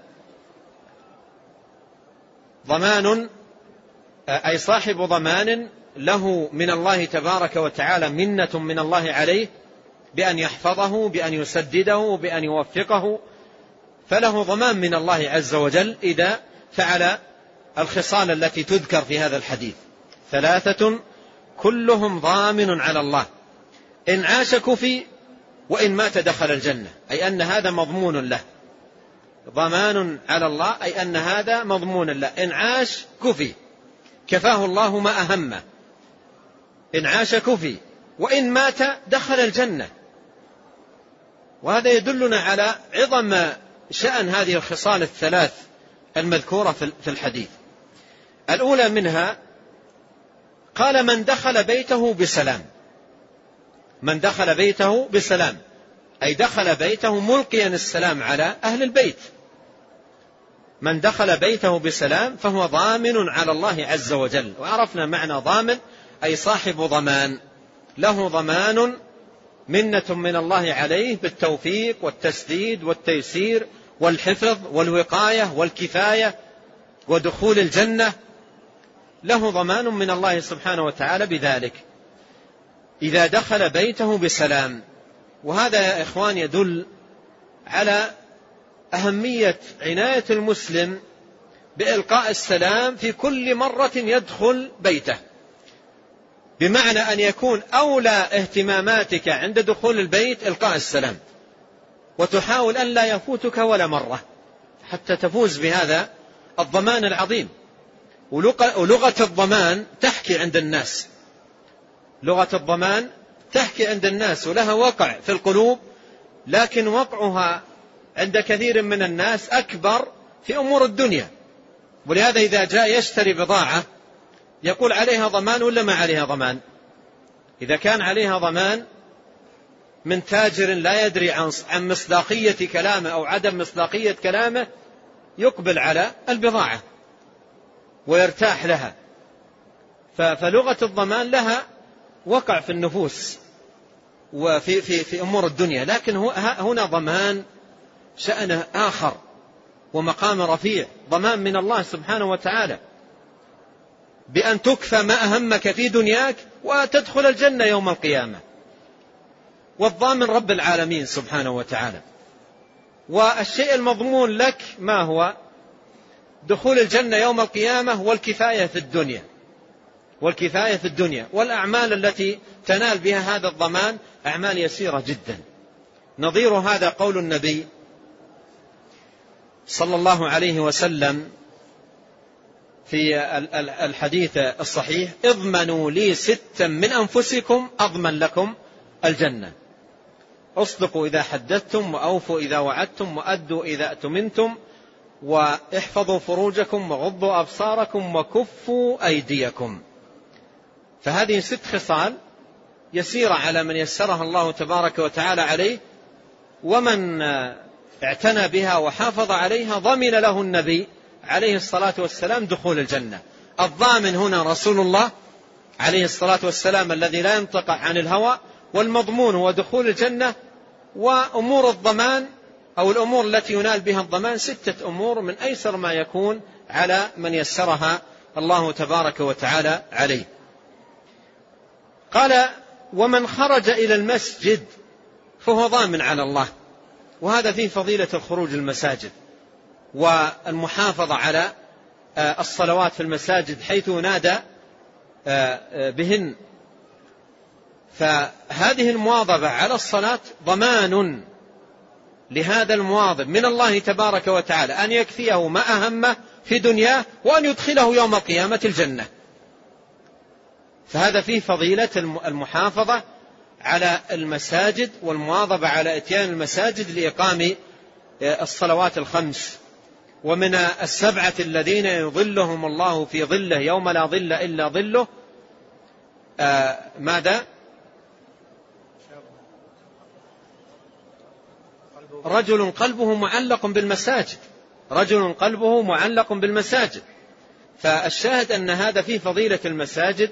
ضمان أي صاحب ضمان له من الله تبارك وتعالى، منة من الله عليه بأن يحفظه، بأن يسدده، بأن يوفقه، فله ضمان من الله عز وجل إذا فعل الخصال التي تذكر في هذا الحديث. ثلاثة كلهم ضامن على الله، إن عاش كفي وإن مات دخل الجنة، أي أن هذا مضمون له. ضمان على الله أي أن هذا مضمون له. إن عاش كفي كفاه الله ما أهمه، إن عاش كفي وإن مات دخل الجنة. وهذا يدلنا على عظم شأن هذه الخصال الثلاث المذكورة في الحديث. الأولى منها قال: من دخل بيته بسلام. من دخل بيته بسلام أي دخل بيته ملقيا السلام على أهل البيت. من دخل بيته بسلام فهو ضامن على الله عز وجل. وعرفنا معنى ضامن أي صاحب ضمان، له ضمان، منة من الله عليه بالتوفيق والتسديد والتيسير والحفظ والوقاية والكفاية ودخول الجنة. له ضمان من الله سبحانه وتعالى بذلك إذا دخل بيته بسلام. وهذا يا إخوان يدل على أهمية عناية المسلم بإلقاء السلام في كل مرة يدخل بيته، بمعنى أن يكون أولى اهتماماتك عند دخول البيت إلقاء السلام، وتحاول أن لا يفوتك ولا مرة حتى تفوز بهذا الضمان العظيم. ولغة الضمان تحكي عند الناس، لغة الضمان تحكي عند الناس ولها وقع في القلوب، لكن وقعها عند كثير من الناس أكبر في أمور الدنيا. ولهذا إذا جاء يشتري بضاعة يقول عليها ضمان ولا ما عليها ضمان؟ إذا كان عليها ضمان من تاجر لا يدري عن مصداقية كلامه أو عدم مصداقية كلامه يقبل على البضاعة ويرتاح لها. فلغة الضمان لها وقع في النفوس وفي في في أمور الدنيا، لكن هنا ضمان شأنه آخر ومقام رفيع، ضمان من الله سبحانه وتعالى بأن تكفى ما أهمك في دنياك وتدخل الجنة يوم القيامة، والضامن رب العالمين سبحانه وتعالى. والشيء المضمون لك ما هو؟ دخول الجنة يوم القيامة والكفاية في الدنيا، والكفاية في الدنيا والأعمال التي تنال بها هذا الضمان أعمال يسيرة جدا. نظير هذا قول النبي صلى الله عليه وسلم في الحديث الصحيح: اضمنوا لي ستا من أنفسكم أضمن لكم الجنة، اصدقوا إذا حدثتم، وأوفوا إذا وعدتم، وأدوا إذا أتمنتم، واحفظوا فروجكم، وغضوا أبصاركم، وكفوا أيديكم. فهذه ست خصال يسيرة على من يسرها الله تبارك وتعالى عليه، ومن اعتنى بها وحافظ عليها ضمن له النبي عليه الصلاة والسلام دخول الجنة. الضامن هنا رسول الله عليه الصلاة والسلام الذي لا ينطق عن الهوى، والمضمون هو دخول الجنة. وأمور الضمان أو الأمور التي ينال بها الضمان ستة أمور من أيسر ما يكون على من يسرها الله تبارك وتعالى عليه. قال: ومن خرج إلى المسجد فهو ضامن على الله. وهذا فيه فضيلة الخروج المساجد والمحافظة على الصلوات في المساجد حيث ينادى بهن. فهذه المواظبة على الصلاة ضمان لهذا المواظب من الله تبارك وتعالى أن يكفيه ما أهمه في دنياه وأن يدخله يوم القيامة الجنة. فهذا فيه فضيلة المحافظة على المساجد والمواظبة على إتيان المساجد لإقام الصلوات الخمس. ومن السبعة الذين يظلهم الله في ظله يوم لا ظل إلا ظله آه ماذا؟ رجل قلبه معلق بالمساجد، رجل قلبه معلق بالمساجد. فالشاهد أن هذا فيه فضيلة المساجد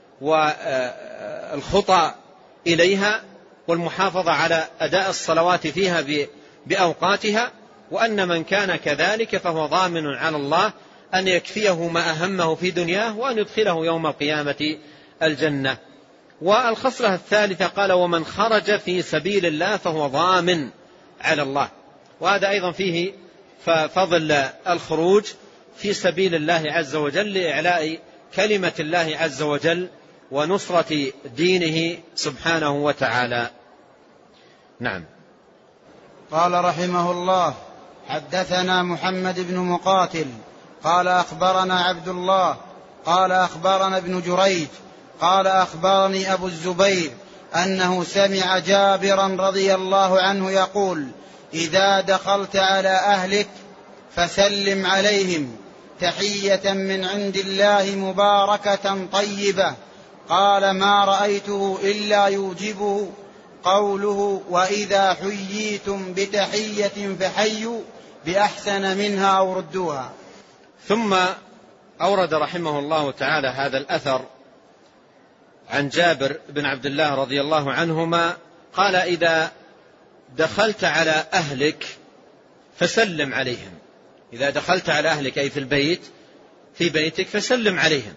والخطى إليها والمحافظة على أداء الصلوات فيها بأوقاتها، وأن من كان كذلك فهو ضامن على الله أن يكفيه ما أهمه في دنياه وأن يدخله يوم القيامة الجنة. والخصلة الثالثة قال: ومن خرج في سبيل الله فهو ضامن على الله. وهذا أيضا فيه فضل الخروج في سبيل الله عز وجل لإعلاء كلمة الله عز وجل ونصرة دينه سبحانه وتعالى. نعم. قال رحمه الله: حدثنا محمد بن مقاتل قال أخبرنا عبد الله قال أخبرنا ابن جريج قال أخبرني أبو الزبير أنه سمع جابرا رضي الله عنه يقول: إذا دخلت على أهلك فسلم عليهم تحية من عند الله مباركة طيبة. قال: ما رأيته إلا يوجبه قوله: وإذا حييتم بتحية فحيوا بأحسن منها أو ردوها. ثم أورد رحمه الله تعالى هذا الأثر عن جابر بن عبد الله رضي الله عنهما قال: إذا دخلت على أهلك فسلم عليهم. إذا دخلت على أهلك أي في البيت، في بيتك، فسلم عليهم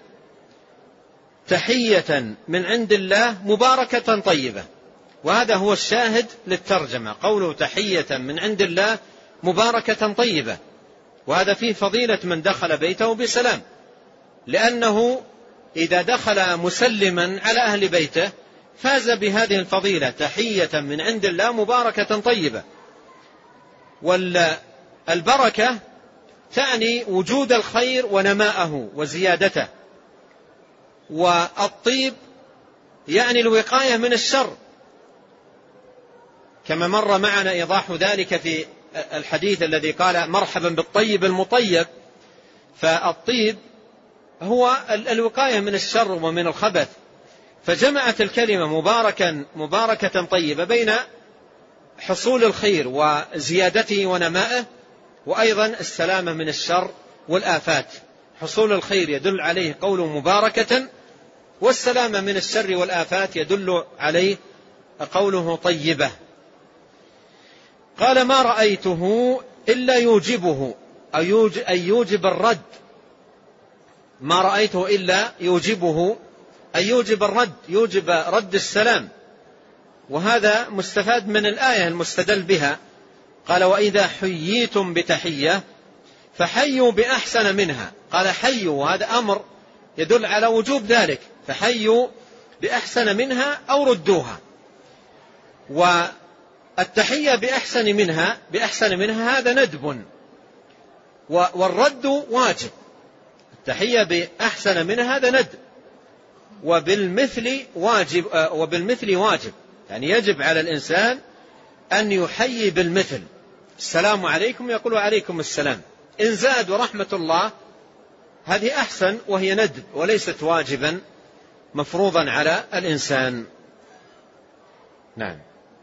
تحية من عند الله مباركة طيبة. وهذا هو الشاهد للترجمة، قوله تحية من عند الله مباركة طيبة. وهذا فيه فضيلة من دخل بيته بسلام، لأنه إذا دخل مسلما على أهل بيته فاز بهذه الفضيلة، تحية من عند الله مباركة طيبة. والبركة تعني وجود الخير ونماءه وزيادته، والطيب يعني الوقاية من الشر، كما مر معنا إيضاح ذلك في الحديث الذي قال: مرحبا بالطيب المطيب. فالطيب هو الوقاية من الشر ومن الخبث، فجمعت الكلمة مباركا مباركة طيبة بين حصول الخير وزيادته ونمائه، وأيضا السلامة من الشر والآفات. حصول الخير يدل عليه قول مباركة، والسلامة من الشر والآفات يدل عليه قوله طيبة. قال ما رأيته إلا يوجبه أي يوجب الرد، ما رأيته إلا يوجبه أي يوجب الرد، يوجب رد السلام. وهذا مستفاد من الآية المستدل بها. قال وإذا حييتم بتحية فحيوا بأحسن منها. قال حيوا، وهذا أمر يدل على وجوب ذلك، فحيوا بأحسن منها أو ردوها. والتحية بأحسن منها بأحسن منها هذا ندب، والرد واجب. التحية بأحسن منها هذا ندب، وبالمثل واجب، وبالمثل واجب، يعني يجب على الإنسان أن يحيي بالمثل. السلام عليكم يقول عليكم السلام. إن زاد ورحمة الله هذه أحسن، وهي ندب وليست واجبا مفروضا على الإنسان. نعم.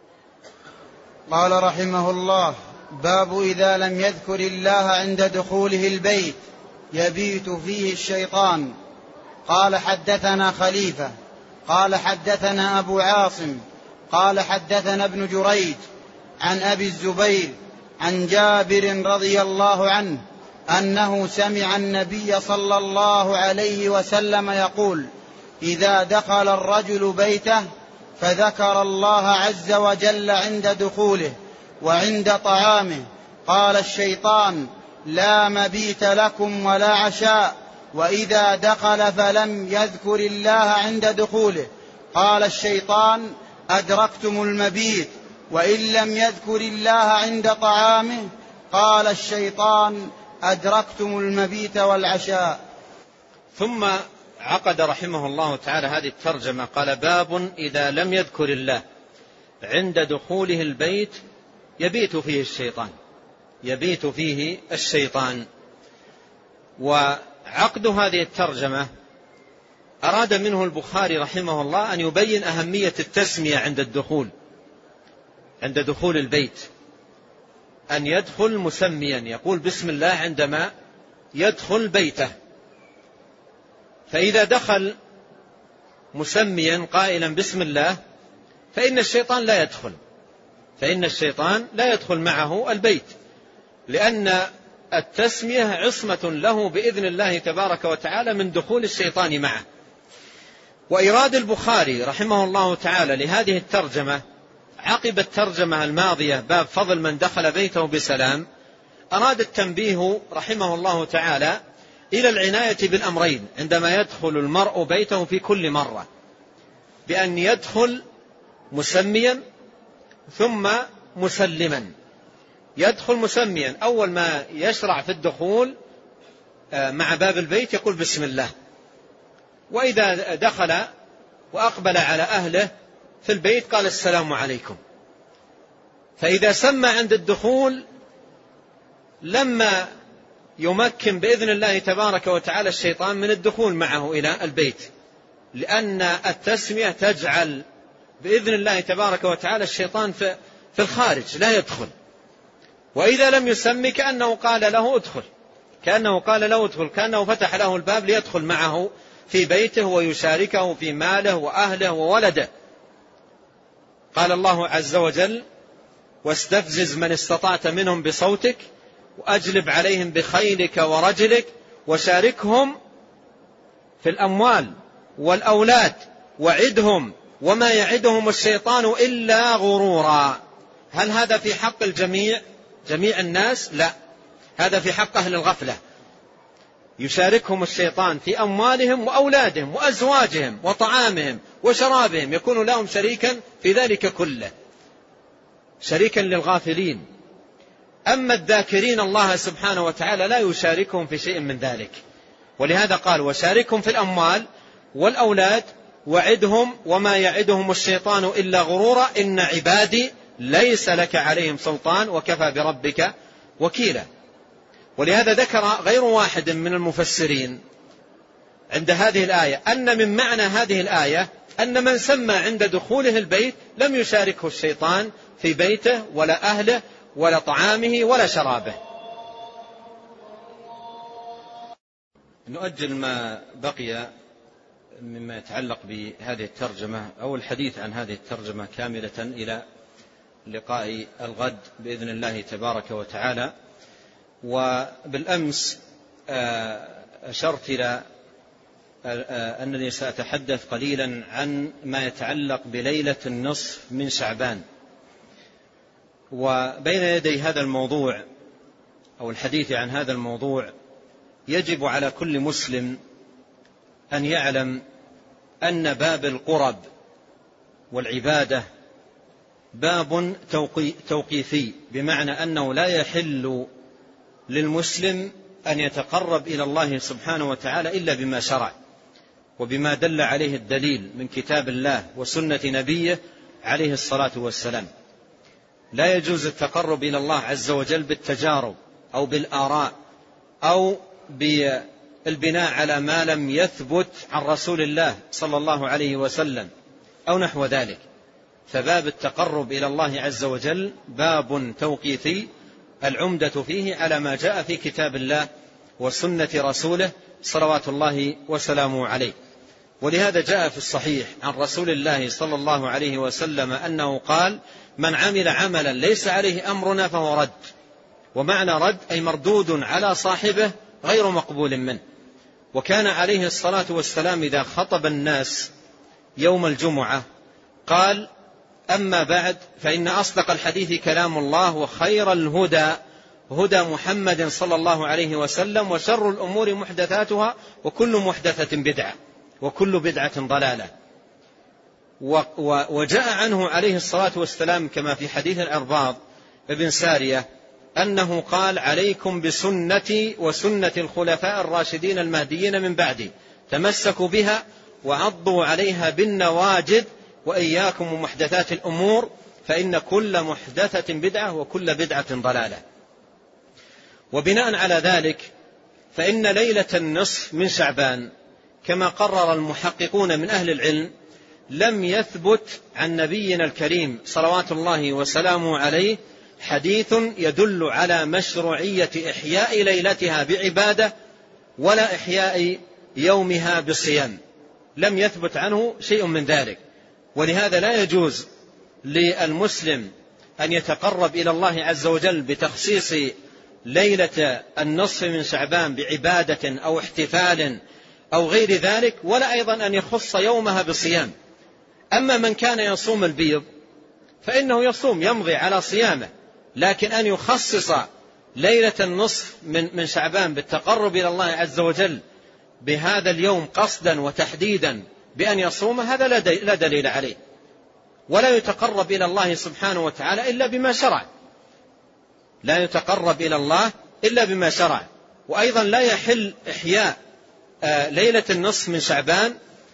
قال رحمه الله: باب إذا لم يذكر الله عند دخوله البيت يبيت فيه الشيطان. قال حدثنا خليفة قال حدثنا أبو عاصم قال حدثنا ابن جريج عن أبي الزبير عن جابر رضي الله عنه أنه سمع النبي صلى الله عليه وسلم يقول: إذا دخل الرجل بيته فذكر الله عز وجل عند دخوله وعند طعامه قال الشيطان: لا مبيت لكم ولا عشاء. وإذا دخل فلم يذكر الله عند دخوله قال الشيطان: أدركتم المبيت. وإن لم يذكر الله عند طعامه قال الشيطان: أدركتم المبيت والعشاء. ثم عقد رحمه الله تعالى هذه الترجمة، قال: باب إذا لم يذكر الله عند دخوله البيت يبيت فيه الشيطان، يبيت فيه الشيطان. وعقد هذه الترجمة أراد منه البخاري رحمه الله أن يبين أهمية التسمية عند الدخول، عند دخول البيت، أن يدخل مسميا، يقول بسم الله عندما يدخل بيته. فإذا دخل مسميا قائلا بسم الله فإن الشيطان لا يدخل، فإن الشيطان لا يدخل معه البيت، لأن التسمية عصمة له بإذن الله تبارك وتعالى من دخول الشيطان معه. وإراد البخاري رحمه الله تعالى لهذه الترجمة عقب الترجمة الماضية باب فضل من دخل بيته بسلام، أراد التنبيه رحمه الله تعالى إلى العناية بالأمرين عندما يدخل المرء بيته في كل مرة، بأن يدخل مسميا ثم مسلما. يدخل مسميا، أول ما يشرع في الدخول مع باب البيت يقول بسم الله، وإذا دخل وأقبل على أهله في البيت قال السلام عليكم. فإذا سمى عند الدخول لما يمكن بإذن الله تبارك وتعالى الشيطان من الدخول معه إلى البيت، لأن التسمية تجعل بإذن الله تبارك وتعالى الشيطان في الخارج لا يدخل. وإذا لم يسمي كأنه قال له ادخل، كأنه قال له ادخل، كأنه فتح له الباب ليدخل معه في بيته ويشاركه في ماله وأهله وولده. قال الله عز وجل: واستفزز من استطعت منهم بصوتك وأجلب عليهم بخيلك ورجلك وشاركهم في الأموال والأولاد وعدهم وما يعدهم الشيطان إلا غرورا. هل هذا في حق الجميع، جميع الناس؟ لا، هذا في حق أهل الغفلة. يشاركهم الشيطان في أموالهم وأولادهم وأزواجهم وطعامهم وشرابهم، يكون لهم شريكا في ذلك كله، شريكا للغافلين. أما الذاكرين الله سبحانه وتعالى لا يشاركهم في شيء من ذلك. ولهذا قال: وشاركهم في الأموال والأولاد وعدهم وما يعدهم الشيطان إلا غرورا إن عبادي ليس لك عليهم سلطان وكفى بربك وكيلا. ولهذا ذكر غير واحد من المفسرين عند هذه الآية أن من معنى هذه الآية أن من سمى عند دخوله البيت لم يشاركه الشيطان في بيته ولا أهله ولا طعامه ولا شرابه. نؤجل ما بقي مما يتعلق بهذه الترجمة أو الحديث عن هذه الترجمة كاملة إلى لقاء الغد بإذن الله تبارك وتعالى. وبالأمس أشرت إلى أنني سأتحدث قليلا عن ما يتعلق بليلة النصف من شعبان، وبين يدي هذا الموضوع أو الحديث عن هذا الموضوع يجب على كل مسلم أن يعلم أن باب القرب والعبادة باب توقيفي، بمعنى أنه لا يحل للمسلم أن يتقرب إلى الله سبحانه وتعالى إلا بما شرع وبما دل عليه الدليل من كتاب الله وسنة نبيه عليه الصلاة والسلام. لا يجوز التقرب إلى الله عز وجل بالتجارب أو بالآراء أو بالبناء على ما لم يثبت عن رسول الله صلى الله عليه وسلم أو نحو ذلك. فباب التقرب إلى الله عز وجل باب توقيفي، العمدة فيه على ما جاء في كتاب الله وسنة رسوله صلوات الله وسلامه عليه. ولهذا جاء في الصحيح عن رسول الله صلى الله عليه وسلم أنه قال: من عمل عملا ليس عليه أمرنا فهو رد. ومعنى رد أي مردود على صاحبه غير مقبول منه. وكان عليه الصلاة والسلام إذا خطب الناس يوم الجمعة قال: أما بعد فإن أصدق الحديث كلام الله وخير الهدى هدى محمد صلى الله عليه وسلم وشر الأمور محدثاتها وكل محدثة بدعة وكل بدعة ضلالة. وجاء عنه عليه الصلاة والسلام كما في حديث العرباض ابن سارية أنه قال: عليكم بسنتي وسنة الخلفاء الراشدين المهديين من بعدي، تمسكوا بها وعضوا عليها بالنواجذ، وإياكم ومحدثات الأمور فإن كل محدثة بدعة وكل بدعة ضلالة. وبناء على ذلك فإن ليلة النصف من شعبان كما قرر المحققون من أهل العلم لم يثبت عن نبينا الكريم صلوات الله وسلامه عليه حديث يدل على مشروعية إحياء ليلتها بعبادة ولا إحياء يومها بالصيام، لم يثبت عنه شيء من ذلك. ولهذا لا يجوز للمسلم أن يتقرب إلى الله عز وجل بتخصيص ليلة النصف من شعبان بعبادة أو احتفال أو غير ذلك، ولا أيضا أن يخص يومها بصيام. أما من كان يصوم البيض فإنه يصوم يمضي على صيامه، لكن أن يخصص ليلة النصف من من شعبان بالتقرب إلى الله عز وجل بهذا اليوم قصدا وتحديدا بأن يصوم، هذا لا دليل عليه. ولا يتقرب إلى الله سبحانه وتعالى إلا بما شرع، لا يتقرب إلى الله إلا بما شرع. وأيضا لا يحل إحياء ليلة النصف من شعبان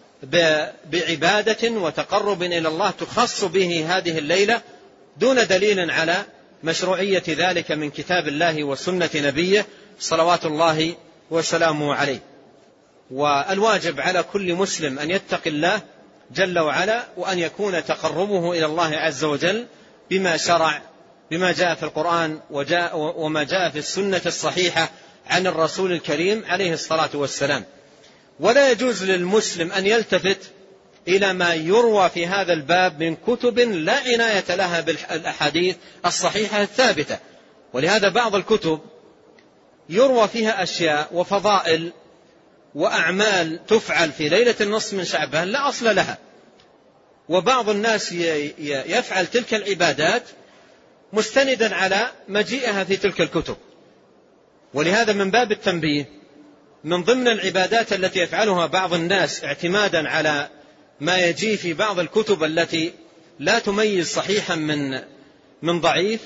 بعبادة وتقرب إلى الله تخص به هذه الليلة دون دليل على مشروعية ذلك من كتاب الله وسنة نبيه صلوات الله وسلامه عليه. والواجب على كل مسلم أن يتقي الله جل وعلا، وأن يكون تقربه إلى الله عز وجل بما شرع، بما جاء في القرآن وجاء وما جاء في السنة الصحيحة عن الرسول الكريم عليه الصلاة والسلام. ولا يجوز للمسلم أن يلتفت إلى ما يروى في هذا الباب من كتب لا عناية لها بالأحاديث الصحيحة الثابتة. ولهذا بعض الكتب يروى فيها أشياء وفضائل وأعمال تفعل في ليلة النصف من شعبان لا أصل لها، وبعض الناس يفعل تلك العبادات مستندا على مجيئها في تلك الكتب. ولهذا من باب التنبيه من ضمن العبادات التي يفعلها بعض الناس اعتمادا على ما يجي في بعض الكتب التي لا تميز صحيحا من من ضعيف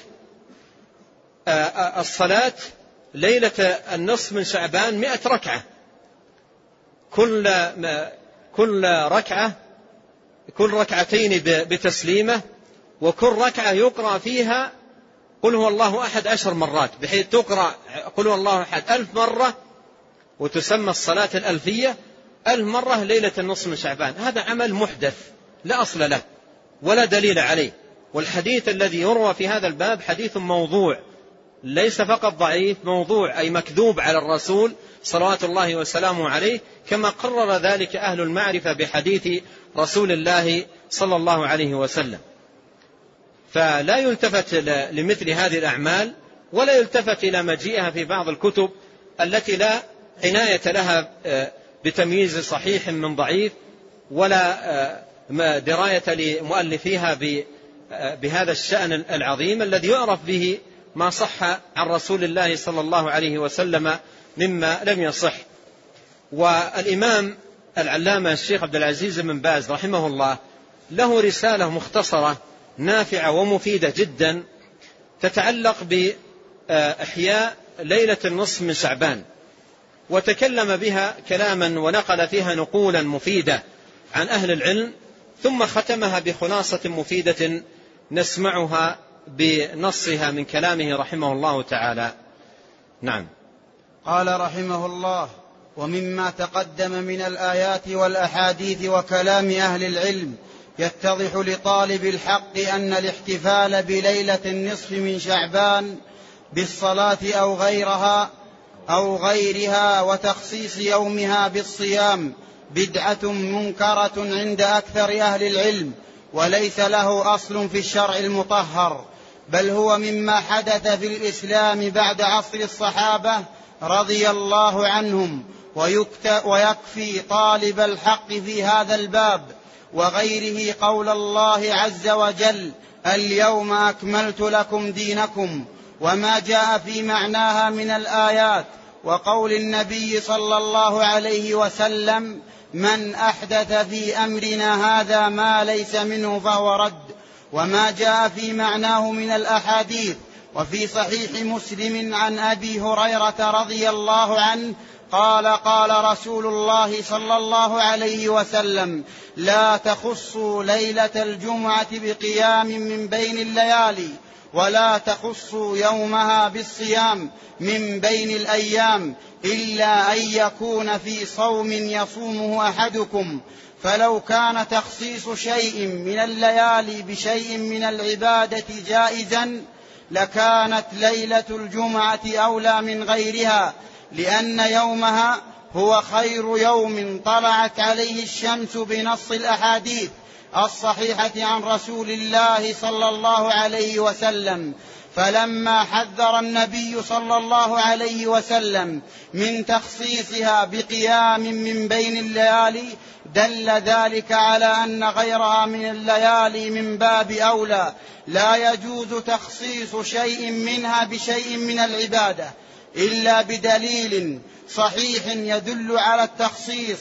الصلاة ليلة النصف من شعبان مئة ركعة، كل كل ركعة كل ركعتين بتسليمة، وكل ركعة يقرأ فيها قل هو الله أحد عشر مرات، بحيث تقرأ قل هو الله أحد ألف مرة وتسمى الصلاة الألفية. ألف مرة ليلة النصف من شعبان. هذا عمل محدث لا أصل له ولا دليل عليه. والحديث الذي يروى في هذا الباب حديث موضوع، ليس فقط ضعيف، موضوع أي مكذوب على الرسول صلوات الله وسلامه عليه، كما قرر ذلك أهل المعرفة بحديث رسول الله صلى الله عليه وسلم. فلا يلتفت لمثل هذه الأعمال، ولا يلتفت إلى مجيئها في بعض الكتب التي لا عناية لها بتمييز صحيح من ضعيف، ولا دراية لمؤلفيها بهذا الشأن العظيم الذي يعرف به ما صح عن رسول الله صلى الله عليه وسلم مما لم يصح. والإمام العلامة الشيخ عبد العزيز بن باز رحمه الله له رسالة مختصرة نافعة ومفيدة جدا تتعلق بإحياء ليلة النصف من شعبان، وتكلم بها كلاما ونقل فيها نقولا مفيدة عن أهل العلم، ثم ختمها بخلاصة مفيدة نسمعها بنصها من كلامه رحمه الله تعالى. نعم. قال رحمه الله: ومما تقدم من الآيات والأحاديث وكلام أهل العلم يتضح لطالب الحق أن الاحتفال بليلة النصف من شعبان بالصلاة أو غيرها أو غيرها وتخصيص يومها بالصيام بدعة منكرة عند أكثر أهل العلم، وليس له أصل في الشرع المطهر، بل هو مما حدث في الإسلام بعد عصر الصحابة رضي الله عنهم. ويكفي طالب الحق في هذا الباب وغيره قول الله عز وجل: اليوم أكملت لكم دينكم، وما جاء في معناها من الآيات، وقول النبي صلى الله عليه وسلم: من أحدث في أمرنا هذا ما ليس منه فهو رد، وما جاء في معناه من الأحاديث. وفي صحيح مسلم عن أبي هريرة رضي الله عنه قال: قال رسول الله صلى الله عليه وسلم: لا تخصوا ليلة الجمعة بقيام من بين الليالي، ولا تخصوا يومها بالصيام من بين الأيام، إلا أن يكون في صوم يصومه أحدكم. فلو كان تخصيص شيء من الليالي بشيء من العبادة جائزا لكانت ليلة الجمعة أولى من غيرها، لأن يومها هو خير يوم طلعت عليه الشمس بنص الأحاديث الصحيحة عن رسول الله صلى الله عليه وسلم. فلما حذر النبي صلى الله عليه وسلم من تخصيصها بقيام من بين الليالي دل ذلك على أن غيرها من الليالي من باب أولى، لا يجوز تخصيص شيء منها بشيء من العبادة إلا بدليل صحيح يدل على التخصيص.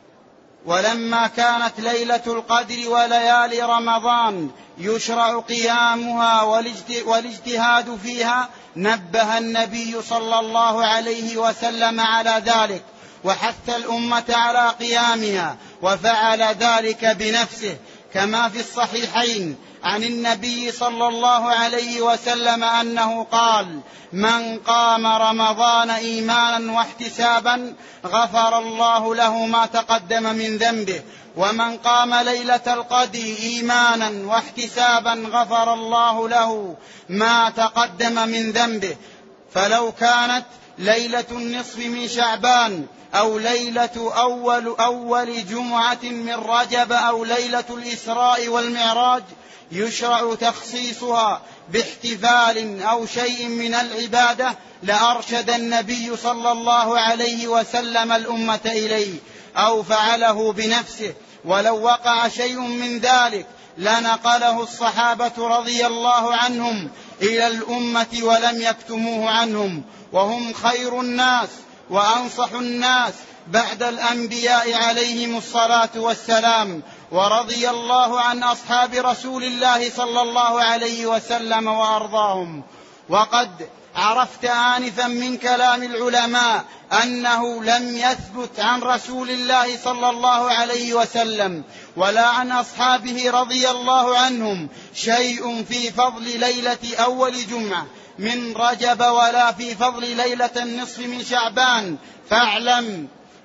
ولما كانت ليلة القدر وليالي رمضان يشرع قيامها والاجتهاد فيها نبه النبي صلى الله عليه وسلم على ذلك، وحث الأمة على قيامها، وفعل ذلك بنفسه، كما في الصحيحين عن النبي صلى الله عليه وسلم أنه قال: من قام رمضان إيمانا واحتسابا غفر الله له ما تقدم من ذنبه، ومن قام ليلة القدر إيمانا واحتسابا غفر الله له ما تقدم من ذنبه. فلو كانت ليلة النصف من شعبان أو ليلة أول, أول جمعة من رجب أو ليلة الإسراء والمعراج يشرع تخصيصها باحتفال أو شيء من العبادة لأرشد النبي صلى الله عليه وسلم الأمة إليه، أو فعله بنفسه. ولو وقع شيء من ذلك لنقله الصحابة رضي الله عنهم إلى الأمة ولم يكتموه عنهم، وهم خير الناس وأنصح الناس بعد الأنبياء عليهم الصلاة والسلام. ورضي الله عن أصحاب رسول الله صلى الله عليه وسلم وأرضاهم. وقد عرفت آنفا من كلام العلماء أنه لم يثبت عن رسول الله صلى الله عليه وسلم ولا عن أصحابه رضي الله عنهم شيء في فضل ليلة أول جمعة من رجب ولا في فضل ليلة النصف من شعبان. فاعلم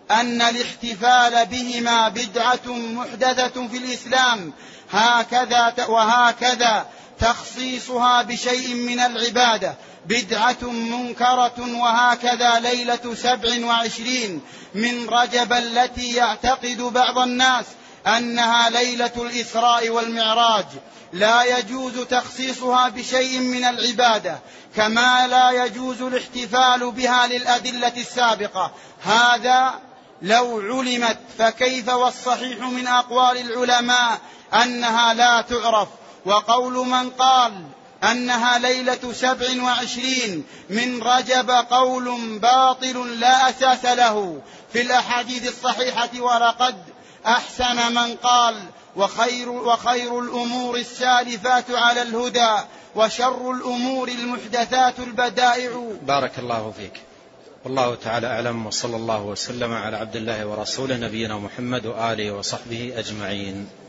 أن الاحتفال بهما بدعة محدثة في الإسلام، هكذا وهكذا تخصيصها بشيء من العبادة بدعة منكرة، وهكذا ليلة سبع وعشرين من رجب التي يعتقد بعض الناس أنها ليلة الإسراء والمعراج لا يجوز تخصيصها بشيء من العبادة، كما لا يجوز الاحتفال بها للأدلة السابقة. هذا لو علمت، فكيف والصحيح من أقوال العلماء أنها لا تعرف. وقول من قال أنها ليلة سبع وعشرين من رجب قول باطل لا أساس له في الأحاديث الصحيحة، ولقد أحسن من قال وخير, وخير الأمور السالفات على الهدى وشر الأمور المحدثات البدائع. بارك الله فيك، والله تعالى أعلم، وصلى الله وسلم على عبد الله ورسوله نبينا محمد وآله وصحبه أجمعين.